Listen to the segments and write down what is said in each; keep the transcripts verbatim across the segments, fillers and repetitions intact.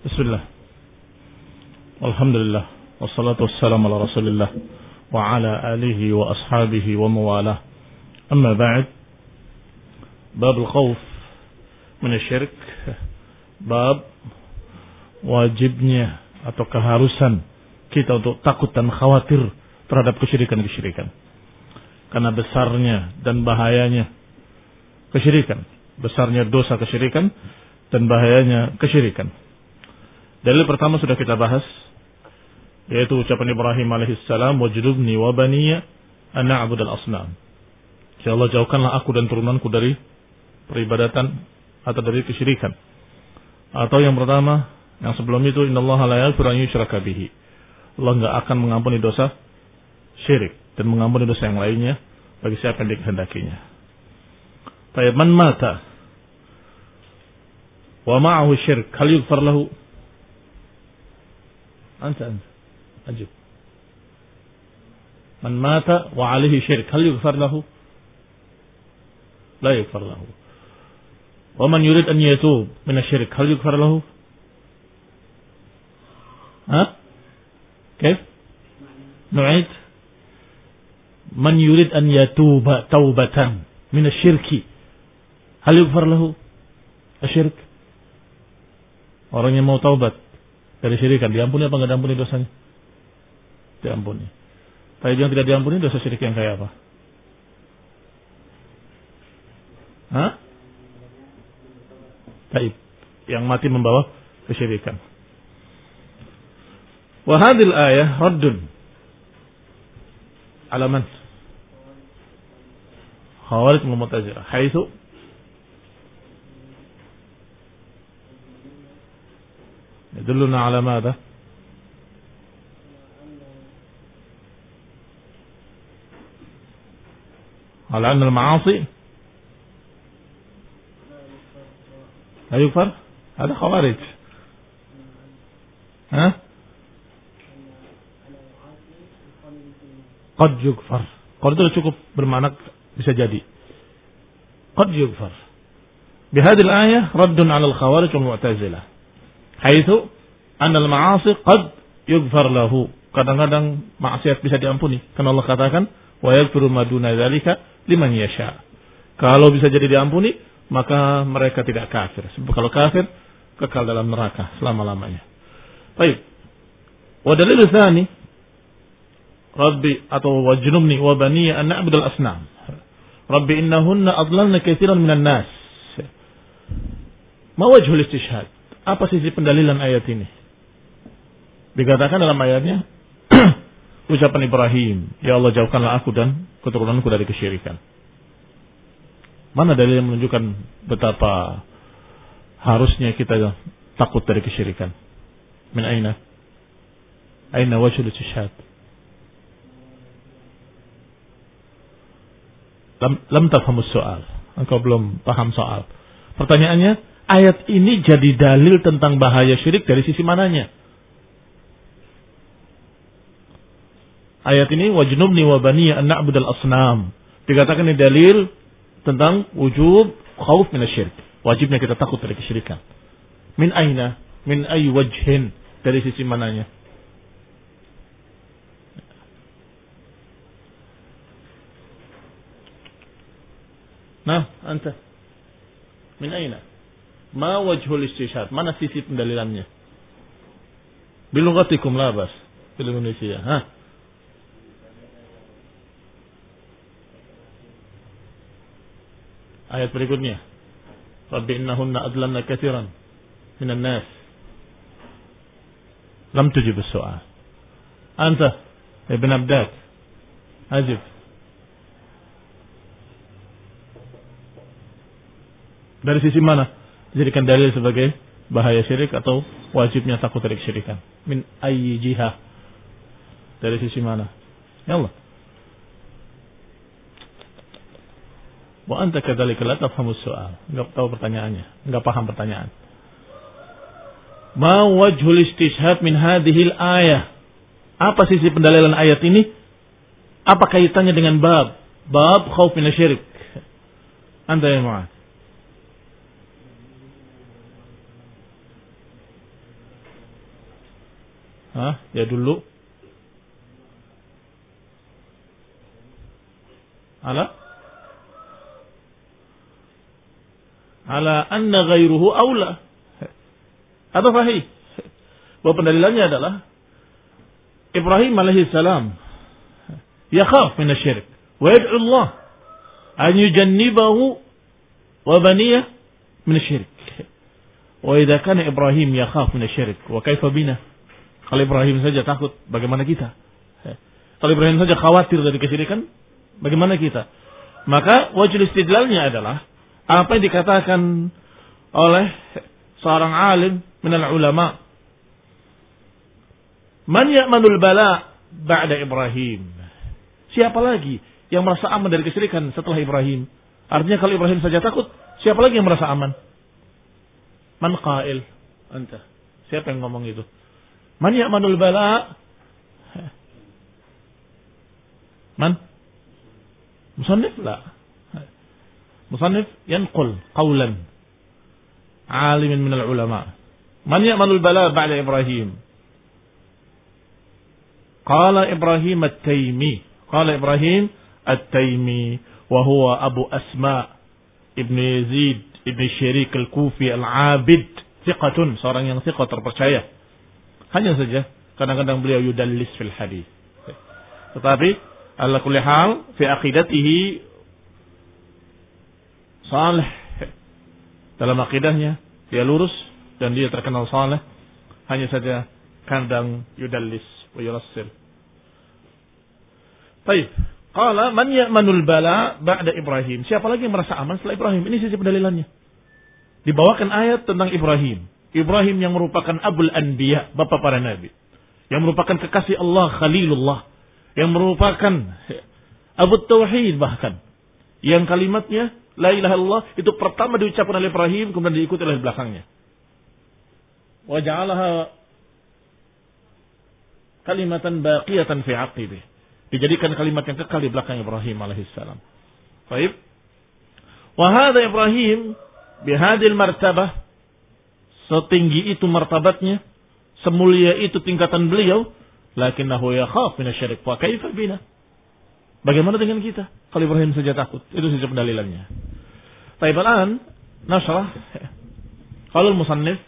Bismillah. Alhamdulillah. Wassalatu wassalamu ala Rasulillah wa ala alihi wa ashabihi wa mawalah. Amma ba'd. Bab al-khawf min asy-syirk. Bab wajibnya atau keharusan kita untuk takut dan khawatir terhadap kesyirikan-kesyirikan. Karena besarnya dan bahayanya kesyirikan. Besarnya dosa kesyirikan dan bahayanya kesyirikan. Dalil pertama sudah kita bahas, yaitu ucapan Ibrahim alaihissalam, wajnubni wa baniya an na'budal asnam. Ya Allah, jauhkanlah aku dan turunanku dari peribadatan atau dari kesyirikan. Atau yang pertama, yang sebelum itu, innallaha la yaghfiru an yushraka bihi. Allah enggak akan mengampuni dosa syirik dan mengampuni dosa yang lainnya bagi siapa yang dikehendakinya. Tayyib, man mata wa ma'ahu syirk, hal yughfar lahu? Anta anta ajib. Man mata wa alaihi syirk, hal yughfar lahu? La yughfar lahu. Wa man yurid an yatub min asy-syirk, hal yughfar lahu? Ha? Kif? Nu'id. Man yurid an yatuba taubatan min asy-syirki, hal yughfar lahu asy-syirk? Orang yang mau taubat dari syirikan, diampuni apa enggak diampuni dosanya? Diampuni. Tapi yang tidak diampuni dosa syirik yang kayak apa? Hah? Baik. Yang mati membawa kesyirikan. Wa hadhil ayah raddun ala man? Khawarij wal Mu'tazilah, haitsu يدلنا على ماذا؟ على أن المعاصي لا يغفر. هذا خوارج. ها؟ قد يغفر. قد itu cukup bermakna bisa jadi. قد يغفر. بهذه الآية رد على الخوارج والمعتزلة. Haitsu annal ma'asi qad yughfar lahu. Kadang-kadang maksiat bisa diampuni. Karena Allah katakan wa yaghfiru ma duna dzalika liman yasha. Kalau bisa jadi diampuni, maka mereka tidak kafir. Sebab kalau kafir kekal dalam neraka selama-lamanya. Baik. Wa dalil tsani Rabbi atau wajnubni wa baniya an na'budal asnam. Rabbi innahunna adlalna katsiran minan nas. Ma wajhul istishhad? Apa sisi pendalilan ayat ini? Dikatakan dalam ayatnya, ucapan Ibrahim, ya Allah jauhkanlah aku dan keturunanku dari kesyirikan. Mana dalil yang menunjukkan betapa harusnya kita takut dari kesyirikan? Min aina? Aina wajhul istishhad? Lam, lam tafhamus soal. Engkau belum paham soal. Pertanyaannya, ayat ini jadi dalil tentang bahaya syirik dari sisi mananya? Ayat ini wajnubni wa baniya an na'budal asnam. Dikatakan ini dalil tentang wujub khauf min asy-syirk. Wajibnya kita takut dari kesyirikan. Min aina? Min ayyi wajhin? Dari sisi mananya? Nah, anta. Min aina? Ma wajhul istishhad? Mana sisi pendalilannya? Bilughatikum la bas. Bil Indonesia. Ha? Ayat berikutnya. Rabbi innahunna adlanna katsiran minan nas. Lam tujib as-su'al. Anta Ibn Abdad. Ajib. Dari sisi mana dijadikan dalil sebagai bahaya syirik atau wajibnya takut dari kesyirikan? Min ayyi jihah? Dari sisi mana? Ya Allah. Wa anta kadzalika la tafhamus su'al. Enggak tahu pertanyaannya, enggak paham pertanyaan. Ma wajhul istishhad min hadhil ayah? Apa sisi pendalilan ayat ini? Apa kaitannya dengan bab bab khauf min asy-syirik? Anta ya Mu'ad. Hah? Ya dulu. Ala ala anna ghairuhu aula. Atau sahih. Bahwa pendalilannya adalah Ibrahim alaihi salam yakhaf min asy-syirk wa yad'u Allah an yujannibahu wa baniyah min asy-syirk. Wa idza kana Ibrahim yakhaf min asy-syirk wa kaifa bina? Kalau Ibrahim saja takut, bagaimana kita? Kalau Ibrahim saja khawatir dari kesyirikan, bagaimana kita? Maka wajib istidlalnya adalah apa yang dikatakan oleh seorang alim minal ulama. Man ya'manul bala ba'da Ibrahim. Siapa lagi yang merasa aman dari kesyirikan setelah Ibrahim? Artinya kalau Ibrahim saja takut, siapa lagi yang merasa aman? Man qail? Anta. Siapa yang ngomong itu? Man ya'manul bala? Man? Musannif la. Musannif yanqul qawlan alimin minal ulama. Man ya'manul bala ba'da Ibrahim? Qala Ibrahim at-Taimi. Qala Ibrahim at-Taimi wa huwa Abu Asma ibn Yazid ibn Syirik al-Kufi al-Abid, thiqatun, seorang yang thiqah terpercaya. Hanya saja kadang-kadang beliau yudallis fil hadis. Tetapi ala kulli hal fi aqidatihi salih. Dalam akidahnya dia lurus dan dia terkenal saleh. Hanya saja kadang yudallis wa yurassil. Baik. Qala man ya'manul bala ba'da Ibrahim. Siapa lagi yang merasa aman setelah Ibrahim? Ini sisi pendalilannya. Dibawakan ayat tentang Ibrahim. Ibrahim yang merupakan Abul Anbiya, bapa para nabi. Yang merupakan kekasih Allah, Khalilullah. Yang merupakan Abu Tauhid bahkan. Yang kalimatnya La ilaha illallah itu pertama diucapkan oleh Ibrahim, kemudian diikuti oleh belakangnya. Wa ja'alaha kalimatan baqiyatan fi 'aqibih. Dijadikan kalimat yang kekal di belakang Ibrahim alaihissalam. Baik. Wa hadza Ibrahim bihadil martabah, setinggi itu martabatnya, semulia itu tingkatan beliau, lakinnahu yakhaf min asy-syirik wa kaifa bina? Bagaimana dengan kita? Kalau Ibrahim saja takut, itu saja pendalilannya. Baik, al-an nasrah qala al-musannif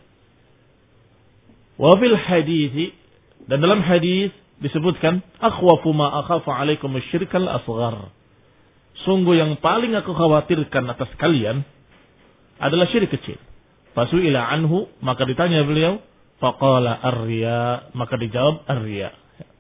wa fil hadits, dan dalam hadis disebutkan akhwafu ma akhafu alaikum asy-syirkal asghar. Sungguh yang paling aku khawatirkan atas kalian adalah syirik kecil. Fasu'ila anhu, maka ditanya beliau, faqala ar-riya, maka dijawab ar-riya.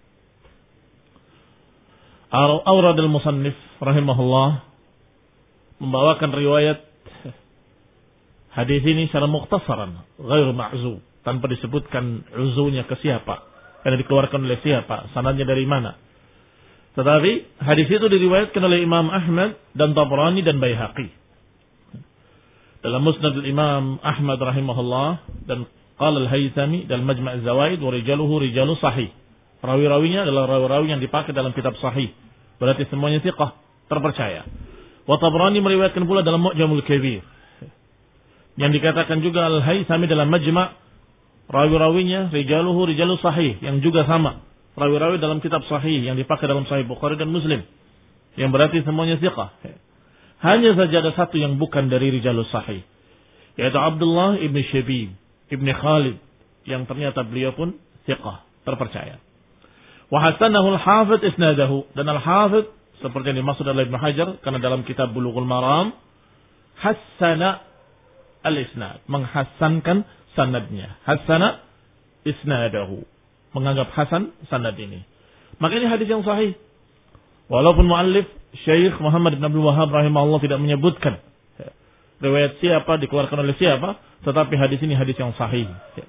Awrad al-musannif rahimahullah membawakan riwayat hadis ini secara mukhtasaran, ghairu ma'zu, tanpa disebutkan uzunya ke siapa, yang dikeluarkan oleh siapa, sanadnya dari mana. Tetapi hadis itu diriwayatkan oleh Imam Ahmad dan Tabrani dan Baihaqi. Dalam Musnad al-Imam Ahmad rahimahullah, dan qala al-Haythami dalam Majma' az-Zawaid wa rijaluhu rijalu sahih. Rawi-rawinya adalah rawi-rawi yang dipakai dalam kitab sahih. Berarti semuanya thiqah, terpercaya. Wa Tabrani meriwayatkan pula dalam Mu'jamul Kabir. Yang dikatakan juga al-Haythami dalam Majma', rawi-rawinya rijaluhu rijalu sahih, yang juga sama. Rawi-rawi dalam kitab sahih yang dipakai dalam Sahih Bukhari dan Muslim. Yang berarti semuanya thiqah. Hanya saja ada satu yang bukan dari rijalus sahih, yaitu Abdullah ibn Shabib ibn Khalid, yang ternyata beliau pun thiqah, terpercaya. Wa hasanahu al-Hafidz isnadahu, dan al-Hafidz seperti yang dimaksud oleh Ibnu Hajar, karena dalam kitab Bulughul Maram hasana al-isnad, menghasankan sanadnya. Hasana isnadahu, menganggap hasan sanad ini. Maka ini hadis yang sahih. Walaupun muallif Syekh Muhammad bin Abdul Wahhab rahimahullah tidak menyebutkan riwayat siapa, dikeluarkan oleh siapa, tetapi hadis ini hadis yang sahih.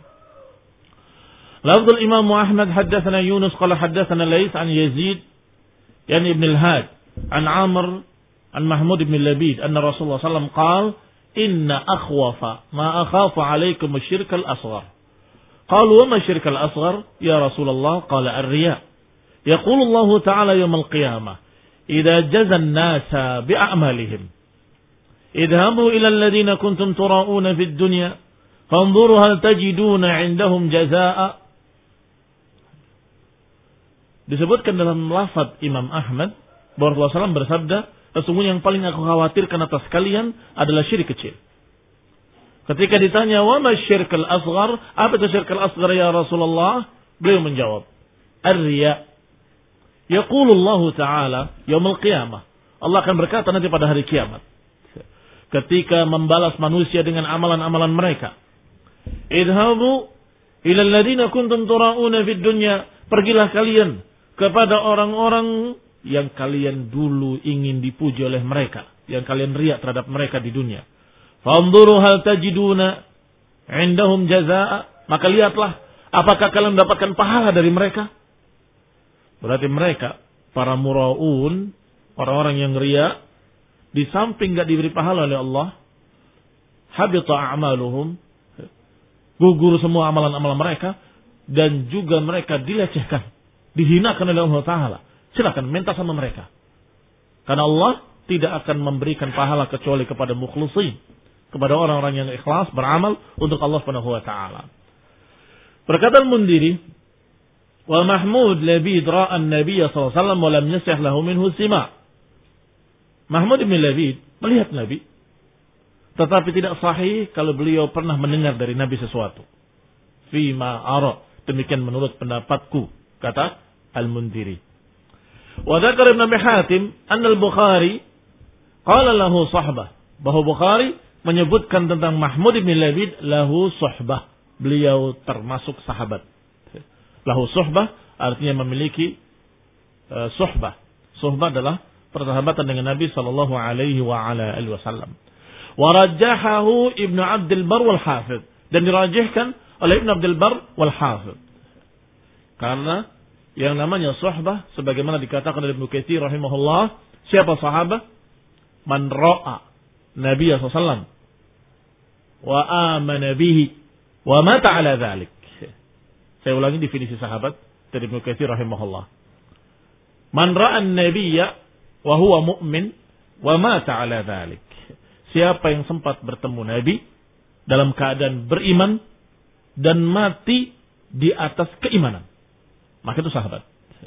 Lafzul Imam Ahmad haddatsana Yunus qala haddatsana Laits an Yazid yani ibn al-Had an Amr an Mahmud ibn Labid anna Rasulullah sallallahu alaihi wasallam qala inna akhwafa ma akhafu alaikum asy-syirk al-asghar. Qalu wa ma asy-syirk al-asghar ya Rasulullah? Qala ar-riya. Yaqulu Allah Ta'ala yawm al-qiyamah idza jaza an-nasa bi'a'malihim idhabu ila alladhina kuntum tura'una fid dunya fanzuru hal tajiduna 'indahum jazaa'a. Disebutkan dalam lafaz Imam Ahmad bahwa Rasulullah shallallahu alaihi wasallam bersabda, sesungguhnya yang paling aku khawatirkan atas kalian adalah syirik kecil. Ketika ditanya, wa ma syirkul asghar? Apa itu syirkul asghar ya Rasulullah? Beliau menjawab, ar-riya. Yaqulullahu ta'ala yaumil qiyamah. Allah akan berkata nanti pada hari kiamat, ketika membalas manusia dengan amalan-amalan mereka. Idhabu ila alladziina kuntum tura'una fid dunya. Pergilah kalian kepada orang-orang yang kalian dulu ingin dipuji oleh mereka, yang kalian riya terhadap mereka di dunia. Fanzuru hal tajiduna indahum jazaa. Maka lihatlah, apakah kalian mendapatkan pahala dari mereka? Berarti mereka, para mura'un, orang-orang yang riya, di samping enggak diberi pahala oleh Allah, habita a'maluhum, gugur semua amalan-amalan mereka, dan juga mereka dilecehkan, dihinakan oleh Allah Ta'ala. Silakan minta sama mereka. Karena Allah tidak akan memberikan pahala kecuali kepada mukhlisin, kepada orang-orang yang ikhlas beramal untuk Allah Subhanahu wa taala. Berkata Al-Mundiri, wa Mahmud Labid ra'a an-nabiy sallallahu alaihi wasallam wa lam yasih lahu minhu sima'. Mahmud bin Labid melihat Nabi, tetapi tidak sahih kalau beliau pernah mendengar dari Nabi sesuatu. Fima ara, demikian menurut pendapatku, kata Al-Mundiri. Wa dzakara Ibnu Abi Hatim anna al-Bukhari qala lahu sahbah, bahwa Bukhari menyebutkan tentang Mahmud bin Labid lahu suhbah, beliau termasuk sahabat. Lahu suhbah artinya memiliki uh, suhbah. Suhbah adalah persahabatan dengan Nabi sallallahu alaihi wa ala alihi wasallam. Wa rajjahahu Ibnu Abdul Barr wal Hafidz, dan dirajihkan oleh Ibnu Abdul Barr wal Hafidz. Karena yang namanya suhbah sebagaimana dikatakan oleh Ibnu Katsir rahimahullah, siapa sahabat? Man ra'a Nabi sallallahu alaihi wasallam wa amana bihi wa mata ala dzalik. Saya ulangi definisi sahabat dari Ibnu Katsir rahimahullah. Man ra'a an-nabiyya wa huwa mu'min wa mata ala dzalik. Siapa yang sempat bertemu Nabi dalam keadaan beriman dan mati di atas keimanan, maka itu sahabat.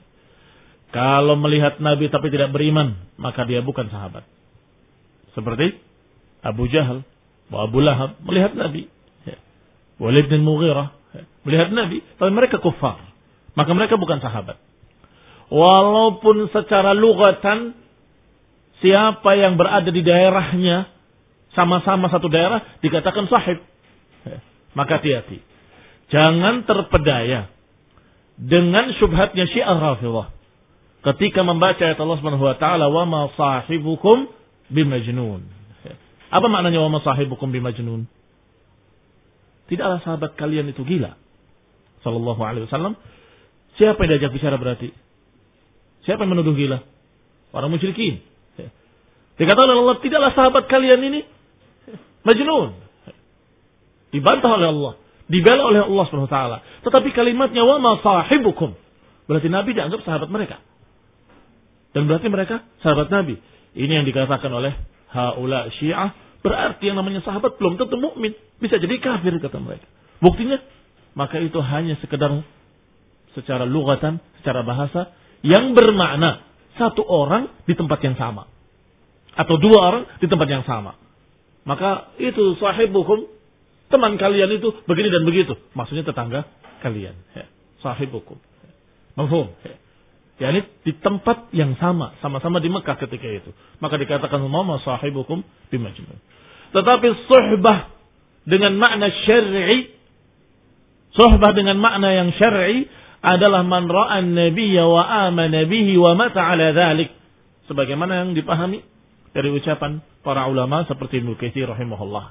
Kalau melihat Nabi tapi tidak beriman, maka dia bukan sahabat. Seperti Abu Jahal, Abu Lahab melihat Nabi, Walid bin Mughirah melihat Nabi, tapi mereka kufar, maka mereka bukan sahabat. Walaupun secara lugatan siapa yang berada di daerahnya, sama-sama satu daerah, dikatakan sahib, maka hati-hati, jangan terpedaya dengan syubhatnya Syiah Rafidhah ketika membaca ayat Allah Subhanahu wa taala, wa ma sahibukum bimajnun. Apa maknanya wa ma sahibukum bimajnun? Tidaklah sahabat kalian itu gila. Sallallahu alaihi wasallam. Siapa yang diajak bicara berarti? Siapa yang menuduh gila? Orang musyrikin. Dikatakan oleh Allah, tidaklah sahabat kalian ini majnun. Dibantah oleh Allah, dibela oleh Allah Subhanahu wa taala. Tetapi kalimatnya wa ma sahibukum, berarti Nabi dianggap sahabat mereka. Dan berarti mereka sahabat Nabi. Ini yang dikatakan oleh haula Syiah, berarti yang namanya sahabat belum tentu mukmin, bisa jadi kafir kata mereka. Buktinya, maka itu hanya sekedar secara lugatan, secara bahasa yang bermakna satu orang di tempat yang sama atau dua orang di tempat yang sama. Maka itu sahibukum, teman kalian itu begini dan begitu. Maksudnya tetangga kalian. Ya. Sahibukum. Mafhum. Ya. Yani di tempat yang sama. Sama-sama di Mekah ketika itu. Maka dikatakan mama sahibukum bimajnun. Tetapi suhbah dengan makna syar'i. Suhbah dengan makna yang syar'i adalah man ra'an nabiyya wa amana bihi wa mata ala dhalik. Sebagaimana yang dipahami dari ucapan para ulama seperti Ibnu Katsir rahimahullah.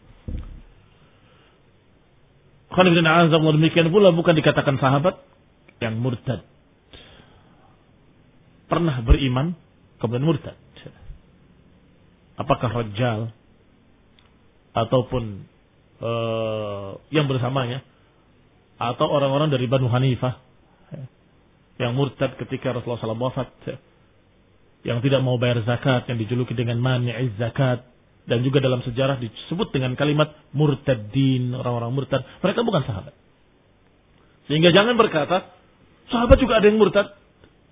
Demikian pula bukan dikatakan sahabat yang murtad. Pernah beriman kemudian murtad. Apakah Rajjal ataupun uh, yang bersamanya atau orang-orang dari Banu Hanifah yang murtad ketika Rasulullah shallallahu alaihi wasallam wafat, yang tidak mau bayar zakat, yang dijuluki dengan mani'iz zakat, dan juga dalam sejarah disebut dengan kalimat murtadin, orang-orang murtad. Mereka bukan sahabat. Sehingga jangan berkata sahabat juga ada yang murtad.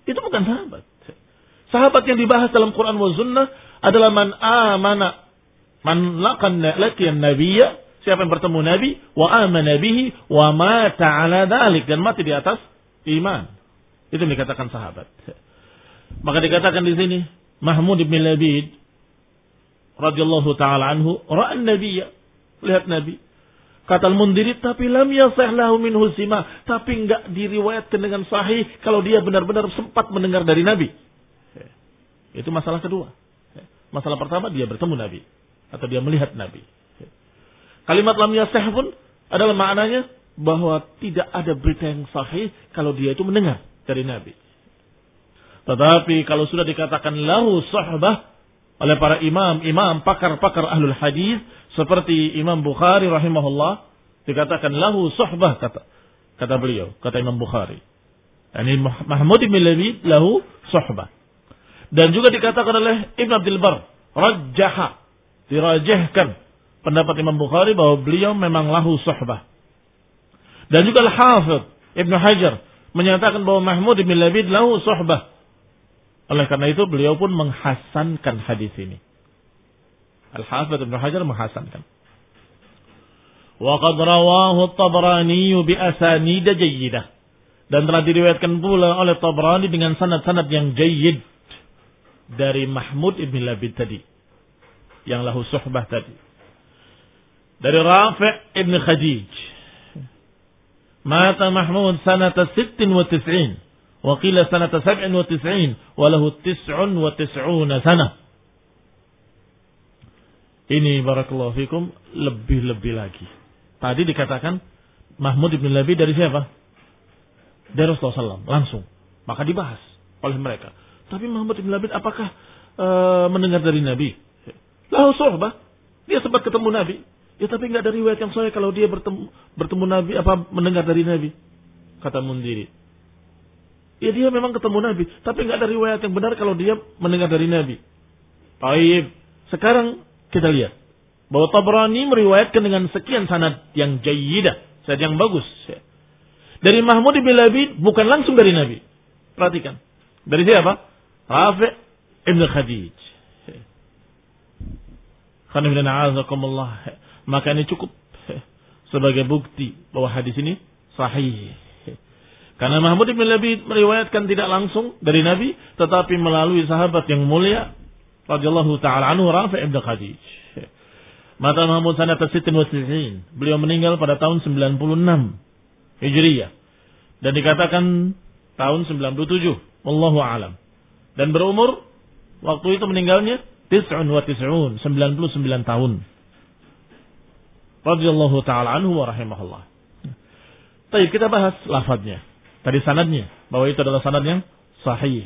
Itu bukan sahabat. Sahabat yang dibahas dalam Quran wa sunnah adalah man amana, man laqan laqiyan nabiyya, siapa yang bertemu Nabi, wa amana bihi, wa mata ala dhalik, dan mati di atas iman. Itu yang dikatakan sahabat. Maka dikatakan di sini, Mahmud bin Labid radhiyallahu taala anhu ra'a an-nabiyya, lihat Nabi. Kata Al-Mundhiri, tapi lam yasih lahu minhu sima, tapi enggak diriwayatkan dengan sahih kalau dia benar-benar sempat mendengar dari Nabi. Itu masalah kedua. Masalah pertama, dia bertemu Nabi atau dia melihat Nabi. Kalimat lam yasih pun adalah maknanya bahwa tidak ada berita yang sahih kalau dia itu mendengar dari Nabi. Tetapi kalau sudah dikatakan lahu sahbah oleh para imam, imam pakar-pakar ahlul hadis seperti Imam Bukhari rahimahullah, dikatakan lahu sahbah, kata kata beliau, kata Imam Bukhari. Ini Mahmud bin Labid lahu sahbah. Dan juga dikatakan oleh Ibn Abdul Bar, rajjaha, dirajihkan pendapat Imam Bukhari bahwa beliau memang lahu sahbah. Dan juga Al-Hafidh Ibn Hajar menyatakan bahwa Mahmud bin Labid lahu sahbah. Oleh karena itu beliau pun menghasankan hadis ini. Al-Hafidh Ibn Hajar menghasankan. Wa qad rawahu at-Tabrani bi asanid jayyidah. Dan telah diriwayatkan pula oleh Tabrani dengan sanad-sanad yang jayyid dari Mahmud bin Labid tadi, yang lahu suhbah tadi. Dari Rafi' ibn Khadij. Mata Mahmud sanata sittin wa tis'in. Wa qila sanata sab'in wa tis'in. Wa lahu tis'un wa tis'una sana. Ini barakallahu fikum lebih-lebih lagi. Tadi dikatakan Mahmud bin Labid dari siapa? Dari Rasulullah shallallahu alaihi wasallam langsung. Maka dibahas oleh mereka. Tapi Mahmud bin Labid apakah uh, mendengar dari Nabi? Lahu suhbah. Dia sempat ketemu Nabi. Ya tapi enggak ada riwayat yang sahih kalau dia bertemu bertemu Nabi apa mendengar dari Nabi. Kata Mundhiri. Ya dia memang ketemu Nabi, tapi enggak ada riwayat yang benar kalau dia mendengar dari Nabi. Baik. Sekarang kita lihat bahwa Tabrani meriwayatkan dengan sekian sanad yang jayyidah, sanad yang bagus. Dari Mahmud bin Labid bukan langsung dari Nabi. Perhatikan. Dari siapa? Rafi' ibn Khadij. Maka ini cukup sebagai bukti bahwa hadis ini sahih. Karena Mahmud bin Labid meriwayatkan tidak langsung dari Nabi, tetapi melalui sahabat yang mulia radhiyallahu taala anhu Rafi' ibn Khadij. Mata Mahmud sanata sittin wa tis'in. Beliau meninggal pada tahun sembilan puluh enam Hijriyah. Dan dikatakan tahun sembilan puluh tujuh. Wallahu a'lam. Dan berumur waktu itu meninggalnya tis'un wa tis'un, sembilan puluh sembilan tahun. Radhiyallahu taala anhu wa rahimahullah. Baik, kita bahas lafadznya. Tadi sanadnya, bahwa itu adalah sanad yang sahih.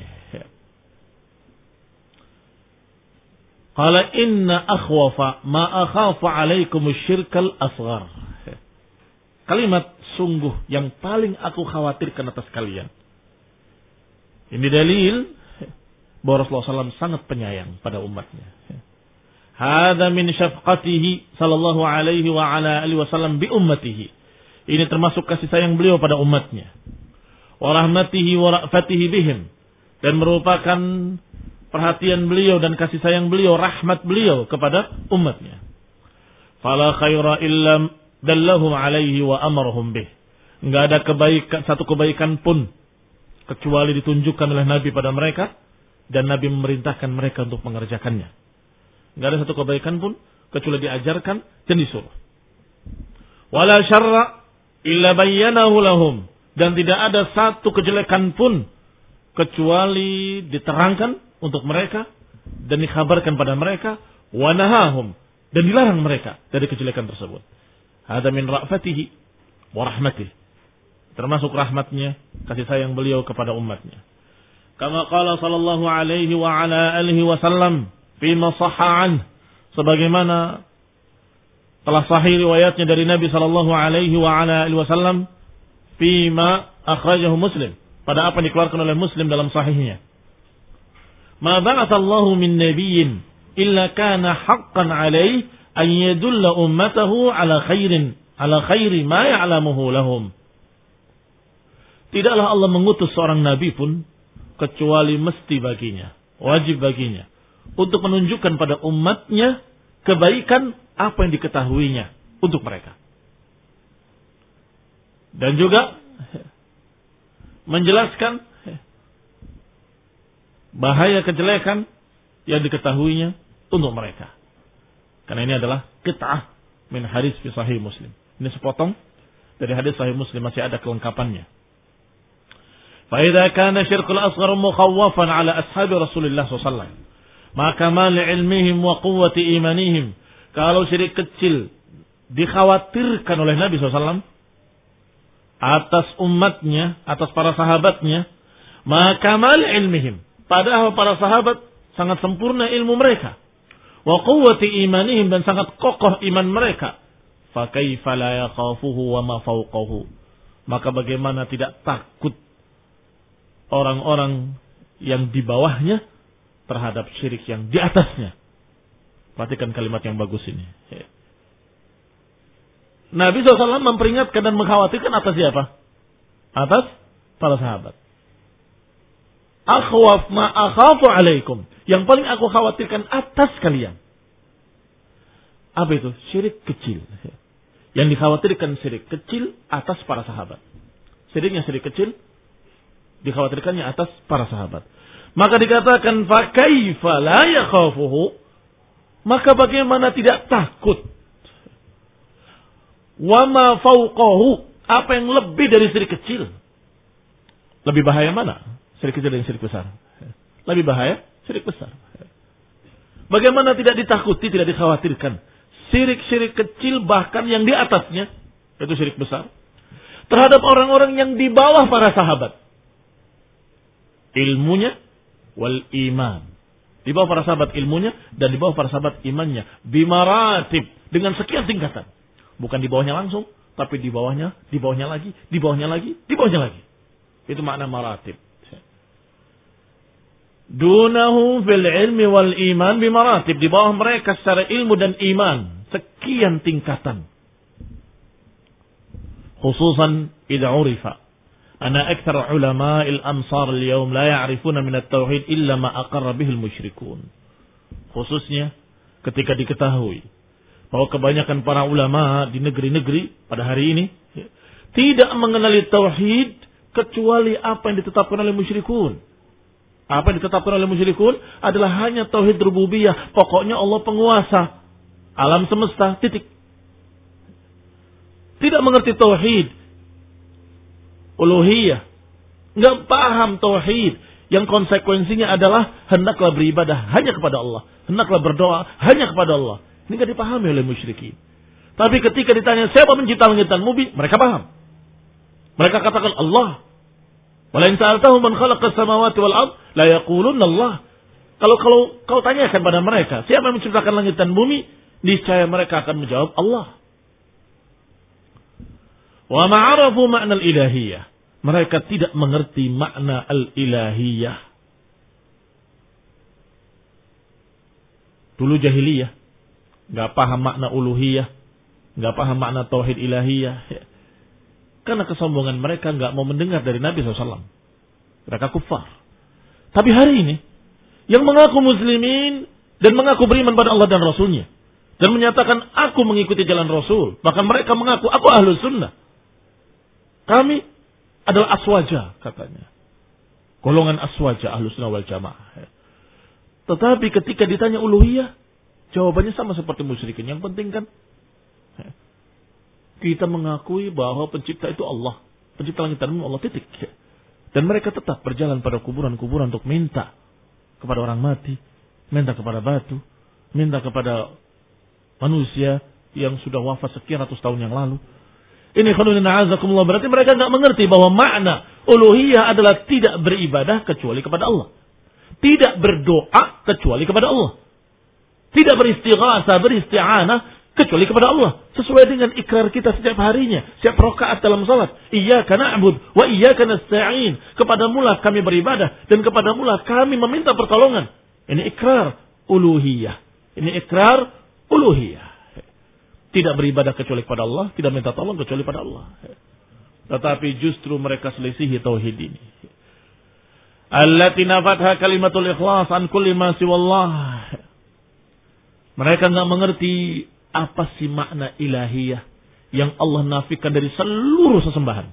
Qala inna akhwafa ma akhafu alaikum syirkal asghar. Kalimat sungguh yang paling aku khawatirkan atas kalian. Ini dalil bahwa Rasulullah shallallahu alaihi wasallam sangat penyayang pada umatnya. Hada min syafqatihi sallallahu alaihi wa ala alihi wasallam bi ummatihi. Ini termasuk kasih sayang beliau pada umatnya. Wa rahmatihi wa ra'fatihi bihim. Dan merupakan perhatian beliau dan kasih sayang beliau, rahmat beliau kepada umatnya. Fala khaira illa dallahum alaihi wa amarhum bih. Enggak ada kebaikan, satu kebaikan pun kecuali ditunjukkan oleh Nabi pada mereka dan Nabi memerintahkan mereka untuk mengerjakannya. Enggak ada satu kebaikan pun kecuali diajarkan dan disuruh. Wala syarra illa bayyanahu lahum. Dan tidak ada satu kejelekan pun kecuali diterangkan untuk mereka dan dikhabarkan pada mereka, wa nahahum, dan dilarang mereka dari kejelekan tersebut. Hada min ra'fatihi wa rahmatih. Termasuk rahmatnya, kasih sayang beliau kepada umatnya. Kama qala sallallahu alaihi wa ala alihi wasallam fima sahha'an, sebagaimana telah sahih riwayatnya dari Nabi sallallahu alaihi wa ala alihi wasallam fima akhrajahu Muslim, pada apa yang dikeluarkan oleh Muslim dalam sahihnya. Ma ba'atsallahu min nabiyyin illa kana haqqan alaihi an yadulla ummatahu ala khairin ala khairi ma ya'lamuhu lahum. Tidaklah Allah mengutus seorang nabi pun kecuali mesti baginya, wajib baginya untuk menunjukkan pada umatnya kebaikan apa yang diketahuinya untuk mereka. Dan juga menjelaskan bahaya kejelekan yang diketahuinya untuk mereka. Karena ini adalah qit'ah min hadis fi sahih Muslim. Ini sepotong dari hadis sahih Muslim, masih ada kelengkapannya. Fa idza kana syirkul asghar mukhawwafan ala ashabi Rasulullah sallallahu alaihi wasallam, maka mal ilmihim wa quwwati imanihim. Kalau syirik kecil dikhawatirkan oleh Nabi sallallahu alaihi wasallam atas umatnya, atas para sahabatnya, maka mal ilmihim. Padahal para sahabat sangat sempurna ilmu mereka. Wa quwwati imanihim, dan sangat kokoh iman mereka. Fa kaifa la yakhafuhu wa ma fawqahu. Maka bagaimana tidak takut orang-orang yang di bawahnya terhadap syirik yang di atasnya. Perhatikan kalimat yang bagus ini. Nabi shallallahu alaihi wasallam memperingatkan dan mengkhawatirkan atas siapa? Atas para sahabat. Akhwaf ma akhafu alaikum. Yang paling aku khawatirkan atas kalian. Apa itu? Syirik kecil. Yang dikhawatirkan syirik kecil atas para sahabat. Syiriknya syirik kecil dikhawatirkannya atas para sahabat. Maka dikatakan fa kaifa la yakhafuhu. Maka bagaimana tidak takut? Wa ma fawqahu. Apa yang lebih dari syirik kecil? Lebih bahaya mana? Syirik kecil dan syirik besar. Lebih bahaya syirik besar. Bagaimana tidak ditakuti, tidak dikhawatirkan syirik-syirik kecil bahkan yang di atasnya, yaitu syirik besar, terhadap orang-orang yang di bawah para sahabat. Ilmunya wal iman. Di bawah para sahabat ilmunya dan di bawah para sahabat imannya. Bimaratib, dengan sekian tingkatan. Bukan di bawahnya langsung, tapi di bawahnya, di bawahnya lagi, di bawahnya lagi, di bawahnya lagi. Itu makna maratib. Dunahu fil ilmi wal iman bimaratib. Di bawah mereka secara ilmu dan iman. Sekian tingkatan. Khususan idza urifa anna aktsar ulama al-amsar al-yawm la ya'rifuna min at-tauhid illa ma aqarra bihi al-musyrikun. Khususnya ketika diketahui bahwa kebanyakan para ulama di negeri-negeri pada hari ini tidak mengenali tauhid kecuali apa yang ditetapkan oleh musyrikun. Apa yang ditetapkan oleh musyrikun adalah hanya tauhid rububiyah. Pokoknya Allah penguasa alam semesta, titik. Tidak mengerti tauhid uluhiyah. Enggak paham tauhid yang konsekuensinya adalah hendaklah beribadah hanya kepada Allah. Hendaklah berdoa hanya kepada Allah. Ini enggak dipahami oleh musyrikin. Tapi ketika ditanya siapa pencipta langit dan bumi, mereka paham. Mereka katakan Allah. Walain sa'altahum man khalaqas samawati wal ard la yaqulunna Allah. Kalau kalau kau tanyakan pada mereka, siapa yang menciptakan langit dan bumi, niscaya mereka akan menjawab Allah. Wa ma'arafu makna al-ilahiyah. Mereka tidak mengerti makna al-ilahiyah. Dulu jahiliyah, enggak paham makna uluhiyah, enggak paham makna tauhid ilahiyah. Karena kesombongan mereka enggak mau mendengar dari Nabi shallallahu alaihi wasallam. Mereka kufar. Tapi hari ini, yang mengaku muslimin dan mengaku beriman pada Allah dan Rasulnya, dan menyatakan aku mengikuti jalan Rasul, bahkan mereka mengaku aku ahlus sunnah. Kami adalah aswaja, katanya. Golongan aswaja, ahlus sunnah wal jamaah. Tetapi ketika ditanya uluhiyah, jawabannya sama seperti musyrikin. Yang penting kan, kita mengakui bahwa pencipta itu Allah. Pencipta langit dan bumi Allah, titik. Dan mereka tetap berjalan pada kuburan-kuburan untuk minta kepada orang mati, minta kepada batu, minta kepada manusia yang sudah wafat sekian ratus tahun yang lalu. Ini khonulina azakumullah, berarti mereka tidak mengerti bahwa makna uluhiyah adalah tidak beribadah kecuali kepada Allah. Tidak berdoa kecuali kepada Allah. Tidak beristighatsah, beristi'anah kecuali kepada Allah. Sesuai dengan ikrar kita setiap harinya, setiap rakaat dalam salat. Iyyaka na'bud wa iyyaka nasta'in. Kepadamulah kami beribadah dan kepadamulah kami meminta pertolongan. Ini ikrar uluhiyah. Ini ikrar uluhiyah. Tidak beribadah kecuali kepada Allah, tidak minta tolong kecuali pada Allah. Tetapi justru mereka selisihi tauhid ini. allati nafatha kalimatul ikhlas an kulli ma siwallah. Mereka enggak mengerti apa sih makna ilahiyah yang Allah nafikan dari seluruh sesembahan.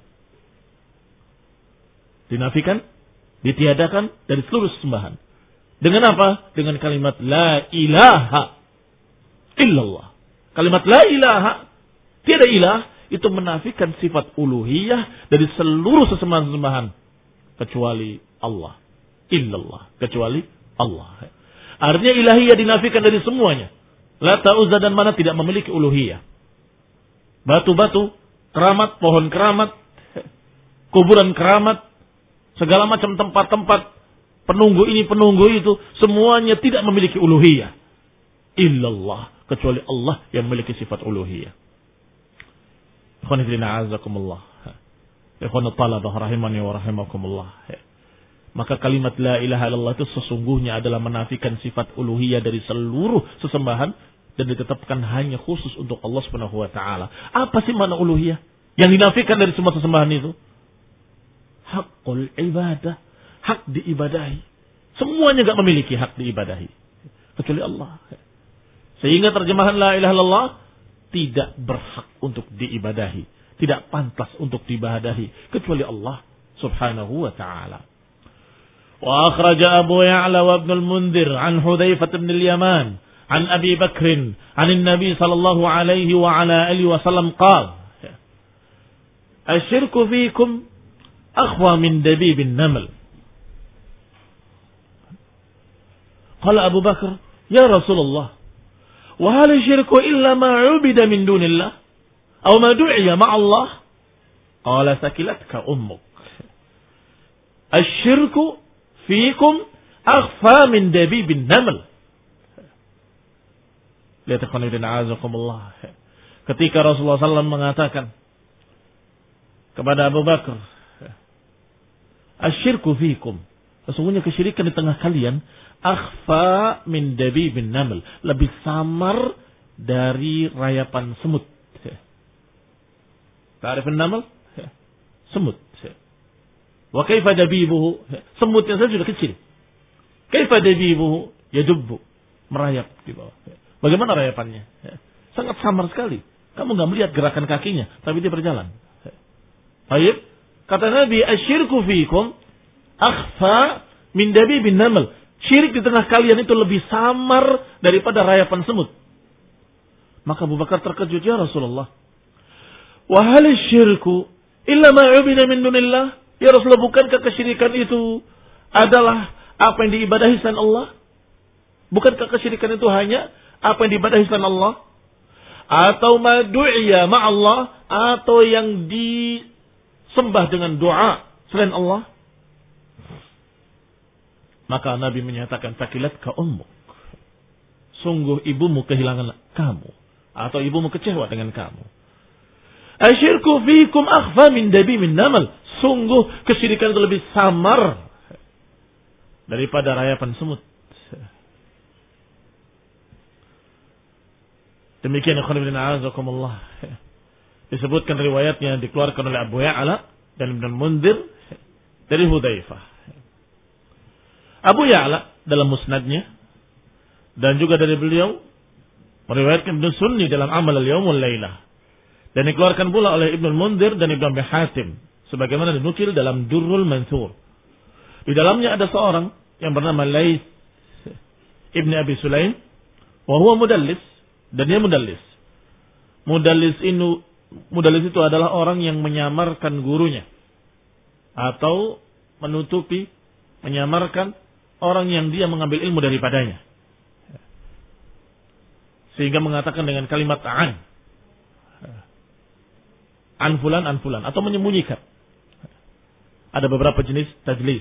Dinafikan, ditiadakan dari seluruh sesembahan. Dengan apa? Dengan kalimat la ilaha illallah. Kalimat la ilaha, tiada ilah, itu menafikan sifat uluhiyah dari seluruh sesembahan-sesembahan kecuali Allah. Illallah, kecuali Allah. Artinya ilahiyah dinafikan dari semuanya. Lata, Uzza dan Manat tidak memiliki uluhiyah. Batu-batu, keramat, pohon keramat, kuburan keramat, segala macam tempat-tempat penunggu ini, penunggu itu, semuanya tidak memiliki uluhiyah. Illallah, kecuali Allah yang memiliki sifat uluhiyah. Ikhwanifidina azakumullah. Ikhwanul talabah rahimani wa rahimakumullah. Maka kalimat la ilaha illallah itu sesungguhnya adalah menafikan sifat uluhiyah dari seluruh sesembahan dan ditetapkan hanya khusus untuk Allah Subhanahu wa taala. Apa sih makna uluhiyah yang dinafikan dari semua sesembahan itu? Hakul ibadah, hak diibadahi. Semuanya enggak memiliki hak diibadahi kecuali Allah. Sehingga terjemahan la ilaha illallah tidak berhak untuk diibadahi, tidak pantas untuk diibadahi kecuali Allah Subhanahu wa taala. Wa akhraja Abu Ya'la wa Ibn al-Mundhir an Hudzaifah bin al-Yaman an Abi Bakr an an-Nabi sallallahu alaihi wa ala alihi wasallam qala asyirku fiikum akhwa min dabib an-naml. Qala Abu Bakr, ya Rasulullah, wa hal syirku illa ma 'ubida min dunillah aw ma du'iya ma Allah? Qala sakilatka ummuk. Asyirku fiikum akhfa min dabibin naml. Lihat ikhwan azakumullah. Ketika Rasulullah sallallahu alaihi wasallam mengatakan kepada Abu Bakar, asyirku fiikum, sesungguhnya kesyirikan di tengah kalian akhfa min dabibin naml, lebih samar dari rayapan semut. Ta'rifun naml? Semut. Wa kaifa dabibuhu? Semutnya saja sudah kecil. Kaifa dabibuhu? Yadubbu, merayap di bawah. Bagaimana rayapannya? Sangat samar sekali. Kamu enggak melihat gerakan kakinya, tapi dia berjalan. Baik, kata Nabi, asyirku fiikum akhfa min dabibin naml. Syirik di tengah kalian itu lebih samar daripada rayapan semut. Maka Abu Bakar terkejut, ya Rasulullah, wa hal syirku illa ma 'ubida min dunillah? Ya Rasulullah, bukankah kesyirikan itu adalah apa yang diibadahi selain Allah? Bukankah kesyirikan itu hanya apa yang diibadahi selain Allah? Atau ma du'iya ma Allah, atau yang disembah dengan doa selain Allah? Maka Nabi menyatakan, takilatka ummuk, sungguh ibumu kehilangan kamu, atau ibumu kecewa dengan kamu. Asyirku fiikum akhfa min dabimin naml, sungguh kesyirikan itu lebih samar daripada rayapan semut. Demikian ikhwan fillah azakumullah. Disebutkan riwayatnya dikeluarkan oleh Abu Ya'la dan Ibn al-Mundhir dari Hudzaifah. Abu Ya'la dalam musnadnya dan juga dari beliau meriwayatkan Ibn Sunni dalam Amal al-Yawm wal Lailah, dan dikeluarkan pula oleh Ibn al-Mundhir dan Ibn Abi Hatim sebagaimana dinukil dalam Durrul Mansur. Di dalamnya ada seorang yang bernama Laits Ibn Abi Sulaim, wa huwa mudallis, dan dia mudallis. Mudallis itu mudallis itu adalah orang yang menyamarkan gurunya atau menutupi, menyamarkan orang yang dia mengambil ilmu daripadanya, sehingga mengatakan dengan kalimat an an fulan an fulan, atau menyembunyikan. Ada beberapa jenis tadlis.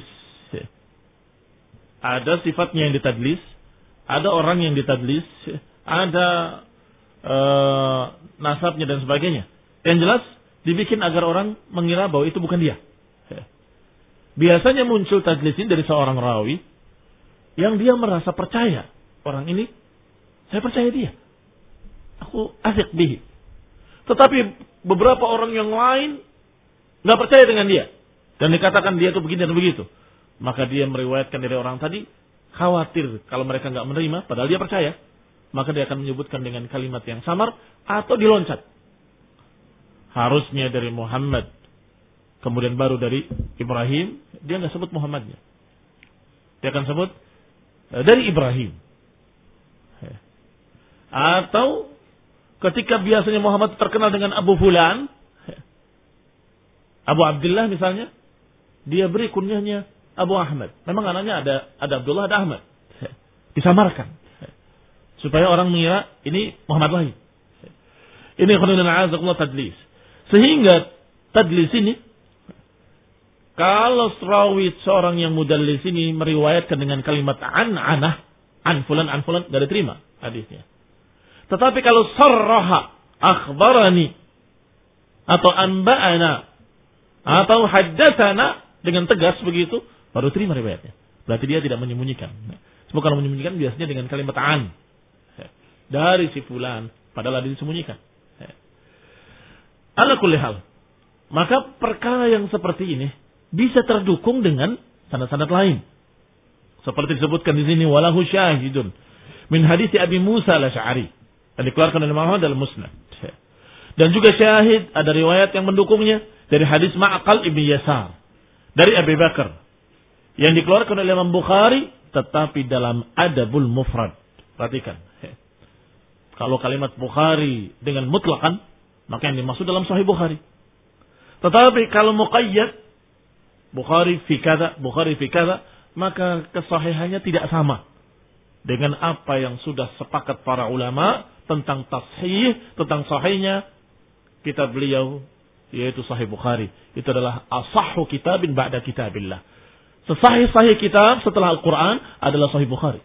Ada sifatnya yang ditadlis, ada orang yang ditadlis, ada uh, nasabnya dan sebagainya. Yang jelas dibikin agar orang mengira bahwa itu bukan dia. Biasanya muncul tadlis ini dari seorang rawi yang dia merasa percaya orang ini, saya percaya dia, aku asik bihi. Tetapi beberapa orang yang lain nggak percaya dengan dia dan dikatakan dia itu begini dan begitu. maka dia meriwayatkan dari orang tadi, khawatir kalau mereka nggak menerima, padahal dia percaya, maka dia akan menyebutkan dengan kalimat yang samar atau diloncat. Harusnya dari Muhammad, kemudian baru dari Ibrahim, dia nggak sebut Muhammadnya. Dia akan sebut dari Ibrahim. Atau ketika biasanya Muhammad terkenal dengan Abu Fulan, Abu Abdullah misalnya, dia beri kunyahnya Abu Ahmad. Memang anaknya ada ada Abdullah, ada Ahmad. Disamarkan. Supaya orang mengira ini Muhammad lain. Ini khonilana azakullah tadlis. Sehingga tadlis ini, kalau rawi seorang yang mudallis ini meriwayatkan dengan kalimat an-anah, an fulan, an fulan, tidak diterima hadisnya. Tetapi kalau sarraha, akhbarani, atau anba'ana, atau haddatsana, dengan tegas begitu, baru terima riwayatnya. Berarti dia tidak menyembunyikan. Sebab kalau menyembunyikan biasanya dengan kalimat an. Dari si fulan, padahal ada disembunyikan. Ala kulli hal. Maka perkara yang seperti ini bisa terdukung dengan sanad-sanad lain. Seperti disebutkan di sini, walahu syahidun min hadits Abi Musa al-Asy'ari. Yang dikeluarkan oleh Muhammad dalam Musnad. Dan juga syahid, ada riwayat yang mendukungnya dari hadis Ma'qal ibn Yasar dari Abu Bakar yang dikeluarkan oleh Imam Bukhari, tetapi dalam Adabul Mufrad. Perhatikan, kalau kalimat Bukhari dengan mutlakan, maka yang dimaksud dalam Sahih Bukhari. Tetapi kalau muqayyad, Bukhari fi kada, Bukhari fi kada, maka kesahihannya tidak sama dengan apa yang sudah sepakat para ulama tentang tashih, tentang sahihnya kitab beliau, yaitu Sahih Bukhari. Itu adalah asahhu kitabin ba'da kitabillah. Sesahih-sahih kitab setelah Al-Quran adalah Sahih Bukhari.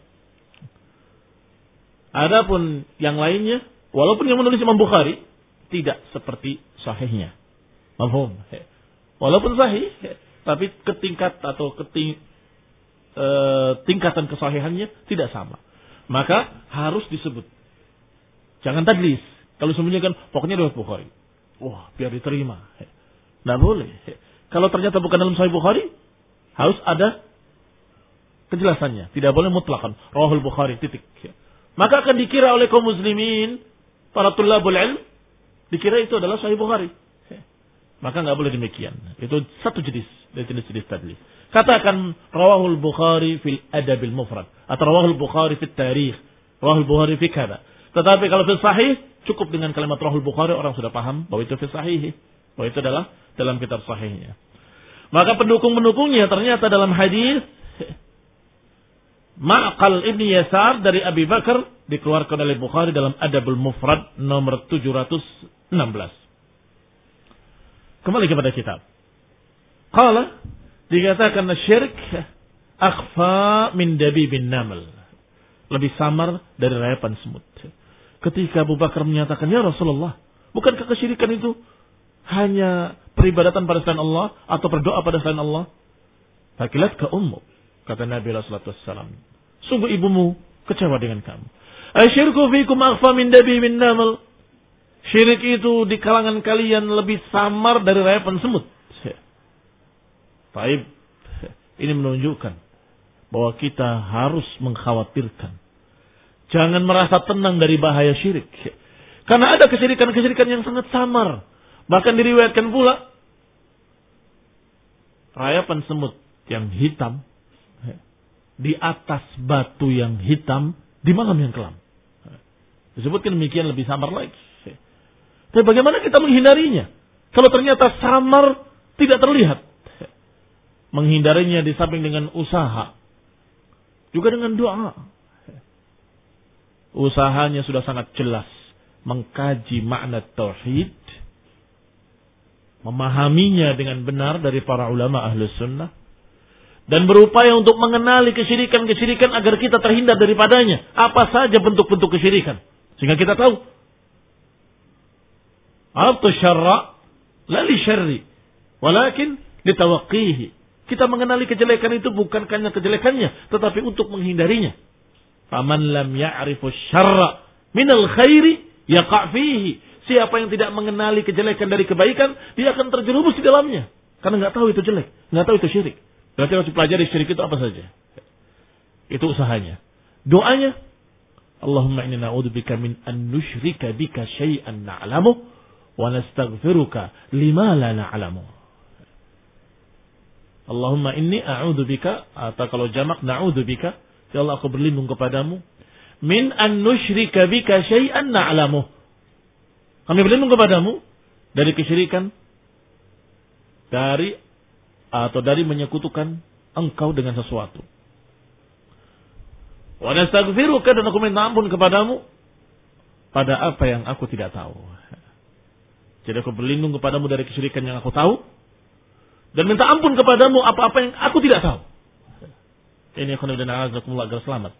Adapun yang lainnya, walaupun yang menulis Imam Bukhari, tidak seperti sahihnya. Mafhum? Walaupun sahih, tapi ketingkat atau keting, e, tingkatan kesahihannya tidak sama. Maka harus disebut. Jangan tadlis. Kalau sembunyikan, pokoknya riwayat Bukhari. Wah, biar diterima. Tidak boleh. Kalau ternyata bukan dalam Sahih Bukhari, harus ada kejelasannya. Tidak boleh mutlakan. Rawahul Bukhari, titik. Maka akan dikira oleh kaum muslimin, para tullabul ilm, dikira itu adalah Sahih Bukhari. Maka nggak boleh demikian. Itu satu jenis dari jenis-jenis tadlis. Katakan Rawahul Bukhari fil Adabil Mufrad, atau Rawahul Bukhari fil Tarikh, Rawahul Bukhari fi kada. Tetapi kalau fil Sahih, cukup dengan kalimat Rawahul Bukhari, orang sudah paham bahwa itu fil Sahih, bahwa itu adalah dalam kitab sahihnya. Maka pendukung-pendukungnya ternyata dalam hadis Ma'qal ibn Yasar dari Abi Bakar dikeluarkan oleh Bukhari dalam Adabul Mufrad nomor tujuh ratus enam belas. Kembali kepada kitab. Qala, dikatakan syirik akhfa min dabibin naml. Lebih samar dari rayapan semut. Ketika Abu Bakar menyatakan, ya Rasulullah, bukankah kesyirikan itu hanya peribadatan pada selain Allah atau berdoa pada selain Allah? Fakilat ka ummu, kata Nabi sallallahu alaihi wasallam, sungguh ibumu kecewa dengan kamu. Asyirku fikum akhfa min dabibin naml. Syirik itu di kalangan kalian lebih samar dari rayapan semut. Baik, ini menunjukkan bahwa kita harus mengkhawatirkan. Jangan merasa tenang dari bahaya syirik. Karena ada kesyirikan-kesyirikan yang sangat samar. Bahkan diriwayatkan pula rayapan semut yang hitam di atas batu yang hitam di malam yang kelam. Disebutkan demikian lebih samar lagi. Tapi bagaimana kita menghindarinya? Kalau ternyata samar tidak terlihat. Menghindarinya di samping dengan usaha. Juga dengan doa. Usahanya sudah sangat jelas. Mengkaji makna tauhid. Memahaminya dengan benar dari para ulama ahlus sunnah. Dan berupaya untuk mengenali kesyirikan-kesyirikan agar kita terhindar daripadanya. Apa saja bentuk-bentuk kesyirikan. Sehingga kita tahu. Abtu syarra la li syarri. Walakin litawaqqihi. Kita mengenali kejelekan itu bukan karena kejelekannya. Tetapi untuk menghindarinya. Faman lam ya'rifu syarra minal khairi yaqa' fihi. Siapa yang tidak mengenali kejelekan dari kebaikan, dia akan terjerumus di dalamnya. Karena nggak tahu itu jelek, nggak tahu itu syirik. Berarti harus dipelajari syirik itu apa saja. Itu usahanya. Doanya, Allahumma inni na'udzubika min an nusyrika bika syai'an na'lamuh wa nastaghfiruka lima la na'lamuh. Allahumma inni a'udzubika, atau kalau jamak na'udzubika, ya Allah aku berlindung kepadamu min an nusyrika bika syai'an na'lamuh. Kami berlindung kepadamu dari kesyirikan, dari atau dari menyekutukan engkau dengan sesuatu. Wa nastaghfiruka, dan aku minta ampun kepadamu pada apa yang aku tidak tahu. Jadi aku berlindung kepadamu dari kesyirikan yang aku tahu, dan minta ampun kepadamu apa-apa yang aku tidak tahu. Ini khana dan a'azakumullah agar selamat.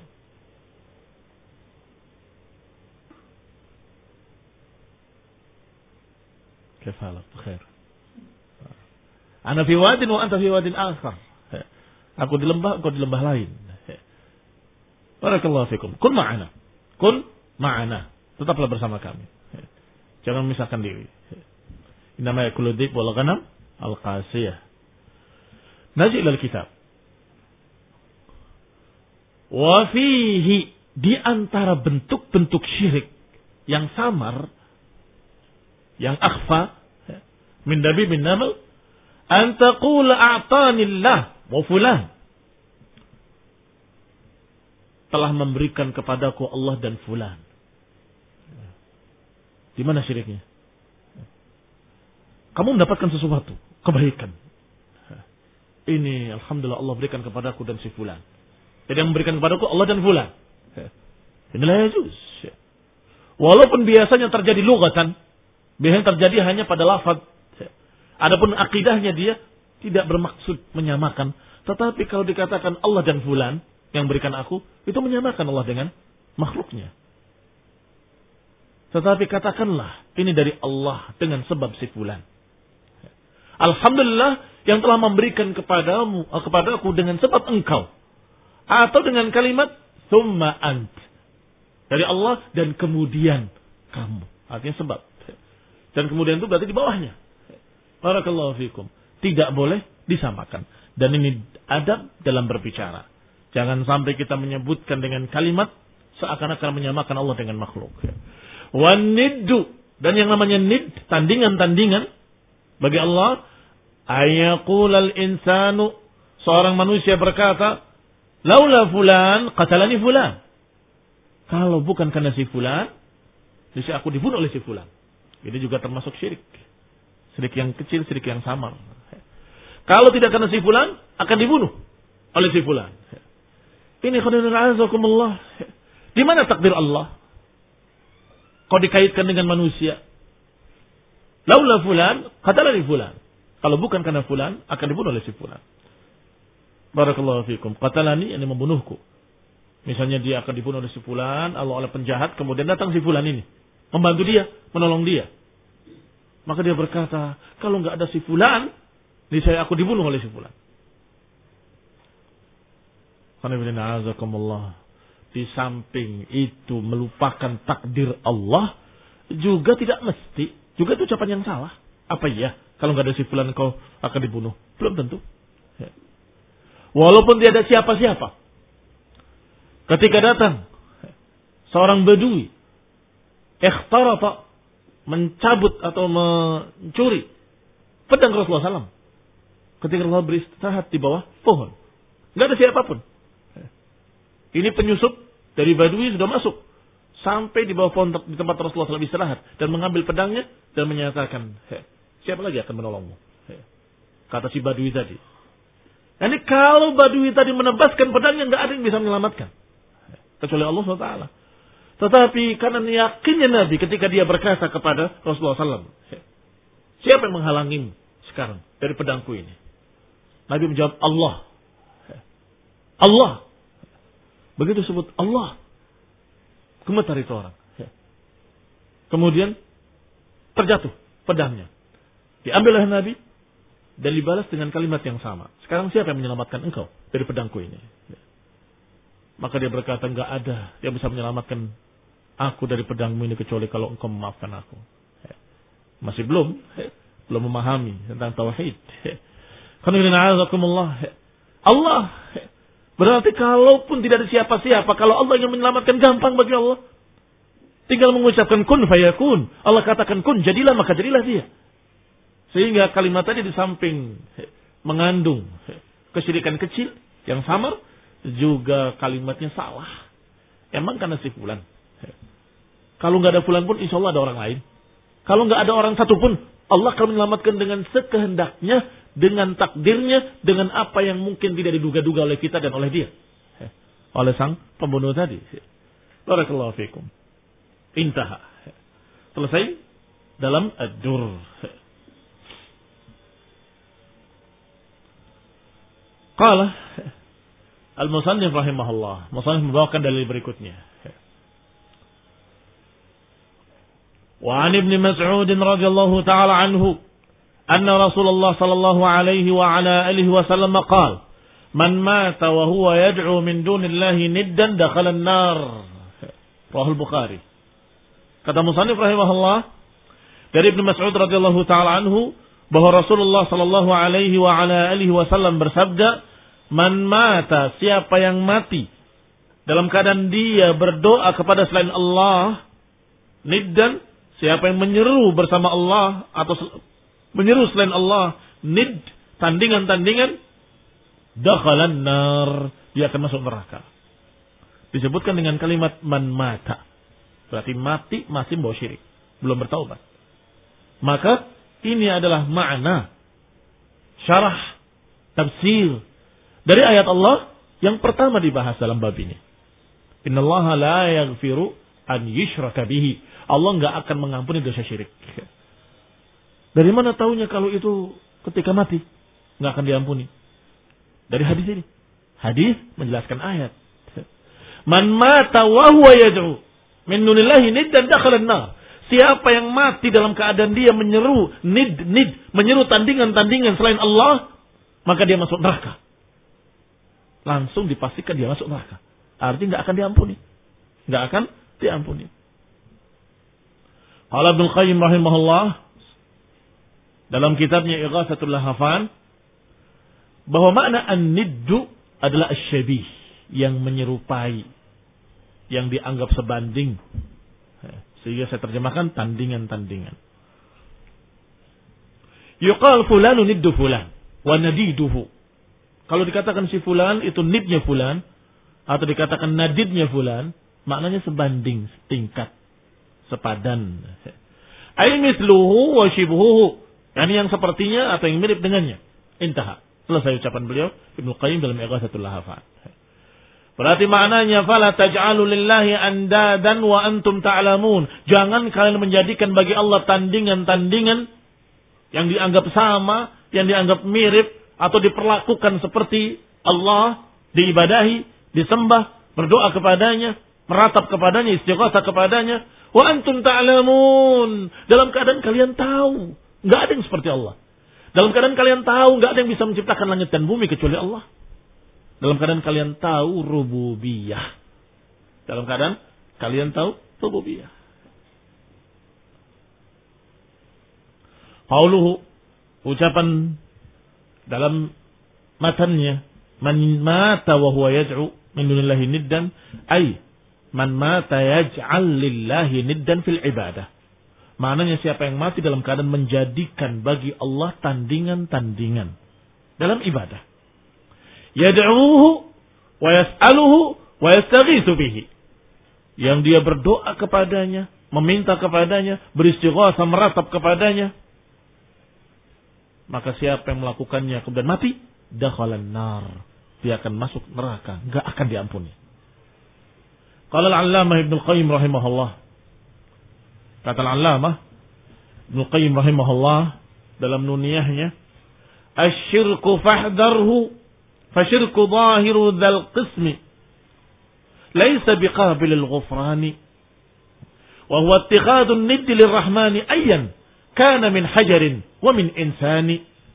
Kefalak, khair. Ana fi wadin wa anta fi wadin akhar. Aku di lembah, engkau di lembah lain. Barakallahu fikum. Kun ma'ana. Kun ma'ana. Tetaplah bersama kami. Jangan memisahkan diri. Innama yakulu dhib wal ghanam al-qasiyah. Naji ilal kitab. Wa fihi, di antara bentuk-bentuk syirik yang samar, yang akhfa, min dabi bin namal, an taqula a'tanillah wa fulan, telah memberikan kepadaku Allah dan fulan. Di mana syiriknya? Kamu mendapatkan sesuatu, kebaikan. Ini alhamdulillah Allah berikan kepadaku dan si fulan. Jadi yang memberikan kepadaku Allah dan fulan. Inilah yajuz. Walaupun biasanya terjadi lughatan, biasanya terjadi hanya pada lafaz. Adapun akidahnya dia tidak bermaksud menyamakan. Tetapi kalau dikatakan Allah dan fulan yang berikan aku, itu menyamakan Allah dengan makhluknya. Tetapi katakanlah ini dari Allah dengan sebab si fulan. Alhamdulillah yang telah memberikan kepadamu, kepadaku dengan sebab engkau. Atau dengan kalimat thumma ant, dari Allah dan kemudian kamu. Artinya sebab. Dan kemudian itu berarti di bawahnya. Barakallahu fikum. Tidak boleh disamakan. Dan ini adab dalam berbicara. Jangan sampai kita menyebutkan dengan kalimat seakan-akan menyamakan Allah dengan makhluk. Wan niddu, dan yang namanya nid, tandingan-tandingan bagi Allah. Ayaqulal insanu, seorang manusia berkata, laula fulan qatalani fulan. Kalau bukan karena si fulan, niscaya aku dibunuh oleh si fulan. Ini juga termasuk syirik. Syirik yang kecil, syirik yang samar. Kalau tidak karena si fulan, akan dibunuh oleh si fulan. Ini khairan azakumullah. Di mana takdir Allah? Kau dikaitkan dengan manusia. Laula fulan qatalani fulan. Kalau bukan karena fulan, akan dibunuh oleh si fulan. Barakallahu fikum. Qatalani, yang membunuhku. Misalnya dia akan dibunuh oleh si fulan, Allah oleh penjahat, kemudian datang si fulan ini, membantu dia, menolong dia. Maka dia berkata, kalau enggak ada si fulan, niscaya aku dibunuh oleh si fulan. Di samping itu melupakan takdir Allah, juga tidak mesti, juga itu ucapan yang salah. Apa iya? Kalau enggak ada si fulan kau akan dibunuh? Belum tentu. Ya. Walaupun tidak ada siapa-siapa. Ketika datang seorang Badui, ikhtarata, mencabut atau mencuri pedang Rasulullah sallallahu alaihi wasallam. Ketika Rasulullah beristirahat di bawah pohon. Enggak ada siapapun. Ini penyusup dari Badui sudah masuk sampai di bawah pohon di tempat Rasulullah sallallahu alaihi wasallam istirahat dan mengambil pedangnya dan menyatakan, siapa lagi akan menolongmu? Kata si Badui tadi. Ini kalau Badui tadi menebaskan pedangnya, enggak ada yang bisa menyelamatkan kecuali Allah subhanahu wa taala. Tetapi karena yakinnya Nabi ketika dia berkata kepada Rasulullah sallallahu alaihi wasallam, siapa yang menghalangimu sekarang dari pedangku ini? Nabi menjawab, Allah. Allah. Begitu sebut Allah, gemetar itu orang. Kemudian terjatuh pedangnya. Diambil oleh Nabi dan dibalas dengan kalimat yang sama. Sekarang siapa yang menyelamatkan engkau dari pedangku ini? Maka dia berkata, enggak ada yang bisa menyelamatkan aku dari pedangmu ini kecuali kalau engkau memaafkan aku. Masih belum, belum memahami tentang tauhid. Allah. Berarti kalaupun tidak ada siapa-siapa, kalau Allah ingin menyelamatkan, gampang bagi Allah. Tinggal mengucapkan kun fayakun. Allah katakan kun, jadilah, maka jadilah dia. Sehingga kalimat tadi di samping mengandung kesyirikan kecil yang samar, juga kalimatnya salah. Emang karena si fulan. Kalau nggak ada fulan pun, insya Allah ada orang lain. Kalau nggak ada orang satu pun, Allah akan menyelamatkan dengan sekehendaknya, dengan takdirnya, dengan apa yang mungkin tidak diduga-duga oleh kita dan oleh dia. Oleh sang pembunuh tadi. Barakallahu fikum. Intaha. Selesai dalam ad-dur. Qala al-musannif rahimahullah. Musannif membawakan dalil berikutnya. Wa an Ibnu Mas'ud radhiyallahu ta'ala anhu anna Rasulullah sallallahu alaihi wa ala alihi wasallam qala man mata wa huwa yad'u min dunillahi niddan dakhala an-nar. Rahul Bukhari. Kata musannif rahimahullah dari Ibnu Mas'ud radhiyallahu ta'ala anhu bahwa Rasulullah sallallahu alaihi wa ala alihi wasallam bersabda, man mata, siapa yang mati dalam keadaan dia berdoa kepada selain Allah, niddan, siapa yang menyeru bersama Allah atau menyeru selain Allah, nid, tandingan-tandingan, dakhalan nar, dia akan masuk neraka. Disebutkan dengan kalimat man mata. Berarti mati masih membawa syirik, belum bertaubat. Maka ini adalah makna syarah tafsir dari ayat Allah yang pertama dibahas dalam bab ini. Innallaha la yaghfiru an yushraka bihi. Allah enggak akan mengampuni dosa syirik. Dari mana taunya kalau itu ketika mati enggak akan diampuni? Dari hadis ini. Hadis menjelaskan ayat. Man mata wa huwa yad'u min dunillahi niddan dakhala an-nar. Siapa yang mati dalam keadaan dia menyeru nid nid, menyeru tandingan-tandingan selain Allah, maka dia masuk neraka. Langsung dipastikan dia masuk neraka. Artinya enggak akan diampuni. Enggak akan diampuni. Qala Ibnu Qayyim rahimahullah dalam kitabnya Ighatsatul Lahafan bahwa makna an-niddu adalah asy-syabih, yang menyerupai, yang dianggap sebanding. Sehingga saya terjemahkan tandingan-tandingan. Yuqal fulanu niddu fulan wa nadiduhu. Kalau dikatakan si fulan itu nidnya fulan atau dikatakan nadidnya fulan, maknanya sebanding, setingkat, sepadan. Ai mithluhu wa shibhuhu. Yani yang sepertinya atau yang mirip dengannya. Intaha. Selesai ucapan beliau Ibnu Qayyim dalam Ighatsatul Lahafan. Berarti maknanya fala taj'alu lillahi andadan wa antum ta'lamun. Jangan kalian menjadikan bagi Allah tandingan-tandingan yang dianggap sama, yang dianggap mirip atau diperlakukan seperti Allah, diibadahi, disembah, berdoa kepadanya, meratap kepadanya, istighatsah kepadanya. Wa antum ta'lamun. Dalam keadaan kalian tahu, enggak ada yang seperti Allah. Dalam keadaan kalian tahu enggak ada yang bisa menciptakan langit dan bumi kecuali Allah. Dalam keadaan kalian tahu rububiyah. Dalam keadaan kalian tahu rububiyah. Qauluhu, ucapan dalam matannya, man mata wa huwa yad'u min dunillahi niddan, ay man mata yaj'al lillahi niddan fil ibadah. Maknanya siapa yang mati dalam keadaan menjadikan bagi Allah tandingan-tandingan dalam ibadah. Yad'uhu wa yas'aluhu wa yastaghitsu bihi. Yang dia berdoa kepadanya, meminta kepadanya, beristighatsah, meratap kepadanya. Maka siapa yang melakukannya kemudian mati, dakhalan nar. Dia akan masuk neraka, enggak akan diampuni. Qala al-'Allamah Ibnu Qayyim rahimahullah. Kata al-'Allamah Ibnu Qayyim rahimahullah dalam nuniyahnya, asy-syirku fahdharhu فشرك ظاهر ذا القسم ليس بقابل الغفران وهو اتخاذ الند للرحمن أيا كان من حجر ومن إنسان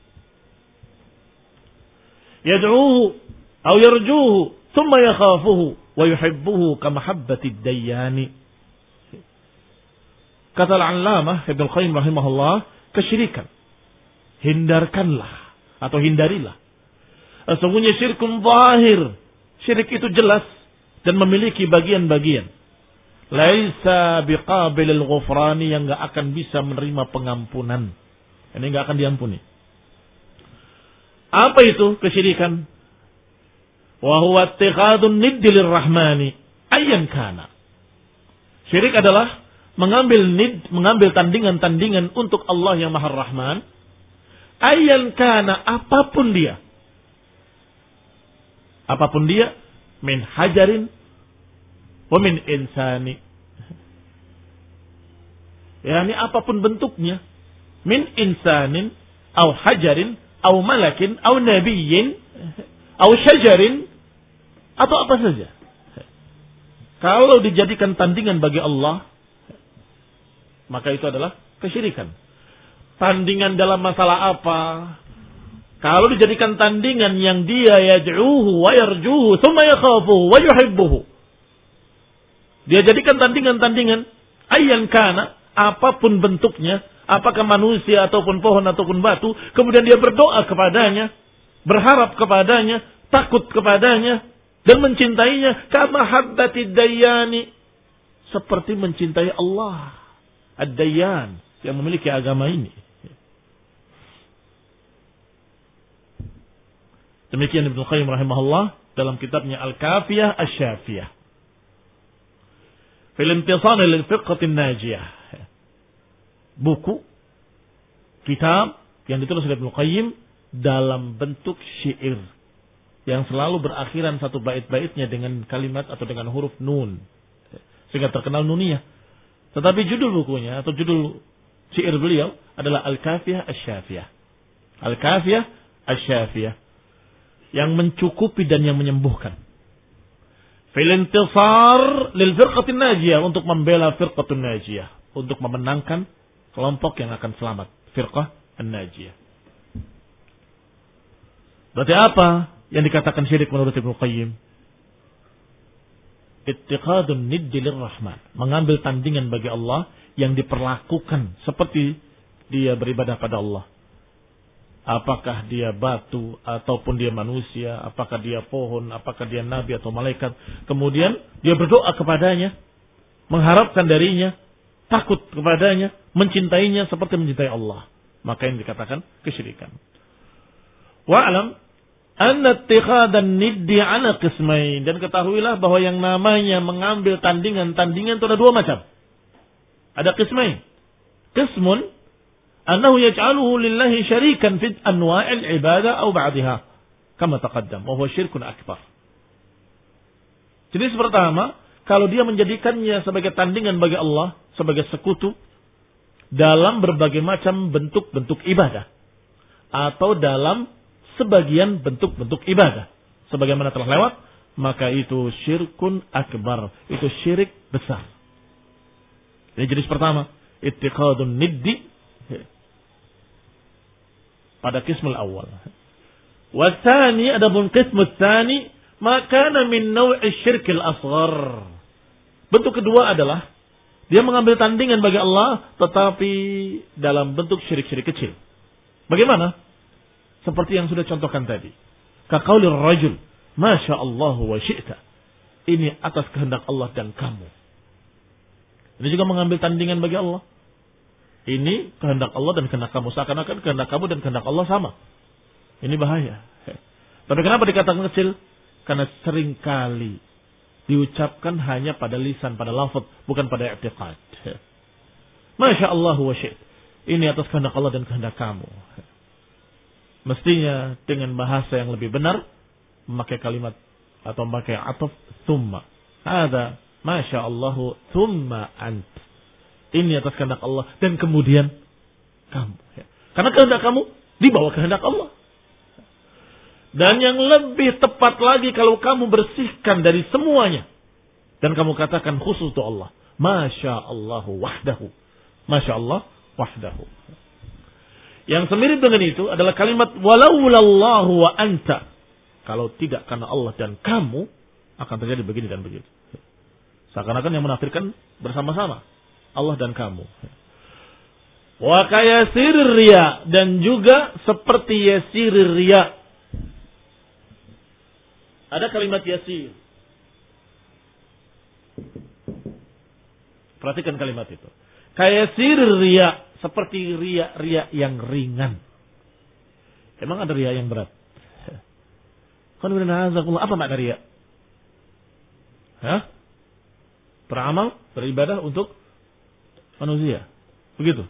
يدعوه أو يرجوه ثم يخافه ويحبه كمحبة الديان. Kata al-'Allamah Ibnu Qayyim rahimahullah, kesyirikan hindarkanlah atau hindarilah. Sesungguhnya syirkun zahir. Syirik itu jelas dan memiliki bagian-bagian. Laisa biqabilil ghufrani, yang enggak akan bisa menerima pengampunan. Ini enggak akan diampuni. Apa itu kesyirikan? Wa huwa ittikhadun niddi lirrahmani ayyan kana. Syirik adalah mengambil nid, mengambil tandingan-tandingan untuk Allah yang Maha Rahman. Ayyan kana, apapun dia. Apapun dia, min hajarin wa min insani. Ya, ini apapun bentuknya. Min insanin, au hajarin, au malakin, au nabiyyin, au syajarin, atau apa saja. Kalau dijadikan tandingan bagi Allah, maka itu adalah kesyirikan. Tandingan dalam masalah apa? Kalau dijadikan tandingan yang dia yad'uhu wa yarjuhu thumma yakhafuhu wa yuhibbuhu. Dia jadikan tandingan-tandingan ayyan kana, apapun bentuknya, apakah manusia ataupun pohon ataupun batu, kemudian dia berdoa kepadanya, berharap kepadanya, takut kepadanya dan mencintainya kama habbatid dayyani, seperti mencintai Allah ad-dayyan yang memiliki agama ini. Demikian Ibnu Qayyim rahimahullah dalam kitabnya Al-Kafiyah Asy-Syafiyah. Fil intisar lil fiqhatin najiyah. Buku, kitab yang ditulis oleh Ibnu Qayyim dalam bentuk syair yang selalu berakhiran satu bait-baitnya dengan kalimat atau dengan huruf nun, sehingga terkenal nuniyah. Tetapi judul bukunya atau judul syair beliau adalah Al-Kafiyah Asy-Syafiyah. Al-Kafiyah Asy-Syafiyah, yang mencukupi dan yang menyembuhkan. Fil intisar lil firqatin najiyah, untuk membela firqatun najiyah, untuk memenangkan kelompok yang akan selamat, firqah an-najiyah. Berarti apa yang dikatakan syirik menurut Ibnu Qayyim? Ittikhadun niddi lirrahman, mengambil tandingan bagi Allah yang diperlakukan seperti dia beribadah pada Allah. Apakah dia batu ataupun dia manusia, apakah dia pohon, apakah dia nabi atau malaikat. Kemudian dia berdoa kepadanya, mengharapkan darinya, takut kepadanya, mencintainya seperti mencintai Allah. Maka yang dikatakan kesyirikan. Wa'lam anna ittikhadan niddi ala qismain, dan ketahuilah bahwa yang namanya mengambil tandingan-tandingan itu ada dua macam. Ada qismain. Qismun annahu yaj'aluhu lillahi syarikan fi anwa'il ibadah aw ba'daha kama taqaddam wa huwa syirkun akbar. Jenis pertama, kalau dia menjadikannya sebagai tandingan bagi Allah, sebagai sekutu dalam berbagai macam bentuk-bentuk ibadah atau dalam sebagian bentuk-bentuk ibadah sebagaimana telah lewat, maka itu syirkun akbar, itu syirik besar. Ini jenis pertama, ittikhadun niddi pada qismul awal. Wa tsani, adapun qismul tsani, maka min naw'i syirkil asghar. Bentuk kedua adalah dia mengambil tandingan bagi Allah tetapi dalam bentuk syirik-syirik kecil. Bagaimana? Seperti yang sudah contohkan tadi. Ka qaulir rajul, masya Allah wa syi'ta. Ini atas kehendak Allah dan kamu. Ini juga mengambil tandingan bagi Allah. Ini kehendak Allah dan kehendak kamu. Seakan-akan kehendak kamu dan kehendak Allah sama. Ini bahaya. Tapi kenapa dikatakan kecil? Karena seringkali diucapkan hanya pada lisan, pada lafaz, bukan pada i'tiqad. Masya Allah wa syait. Ini atas kehendak Allah dan kehendak kamu. Mestinya dengan bahasa yang lebih benar, memakai kalimat atau memakai ataf thumma. Ada Masya Allah thumma ant. Ini atas kehendak Allah dan kemudian kamu. Karena kehendak kamu di bawah kehendak Allah. Dan yang lebih tepat lagi kalau kamu bersihkan dari semuanya. Dan kamu katakan khusus untuk Allah. Masya Allah wahdahu. Masya Allah wahdahu. Yang semirip dengan itu adalah kalimat walaulallahu wa anta. Kalau tidak karena Allah dan kamu, akan terjadi begini dan begitu. Seakan-akan yang menafsirkan bersama-sama. Allah dan kamu. Wa kayasir riya, dan juga seperti yasir riya. Ada kalimat yasir. Perhatikan kalimat itu. Kayasir riya, seperti riya-riya yang ringan. Emang ada riya yang berat? Apa makna riya? Hah? Beramal, beribadah untuk manusia. Begitu.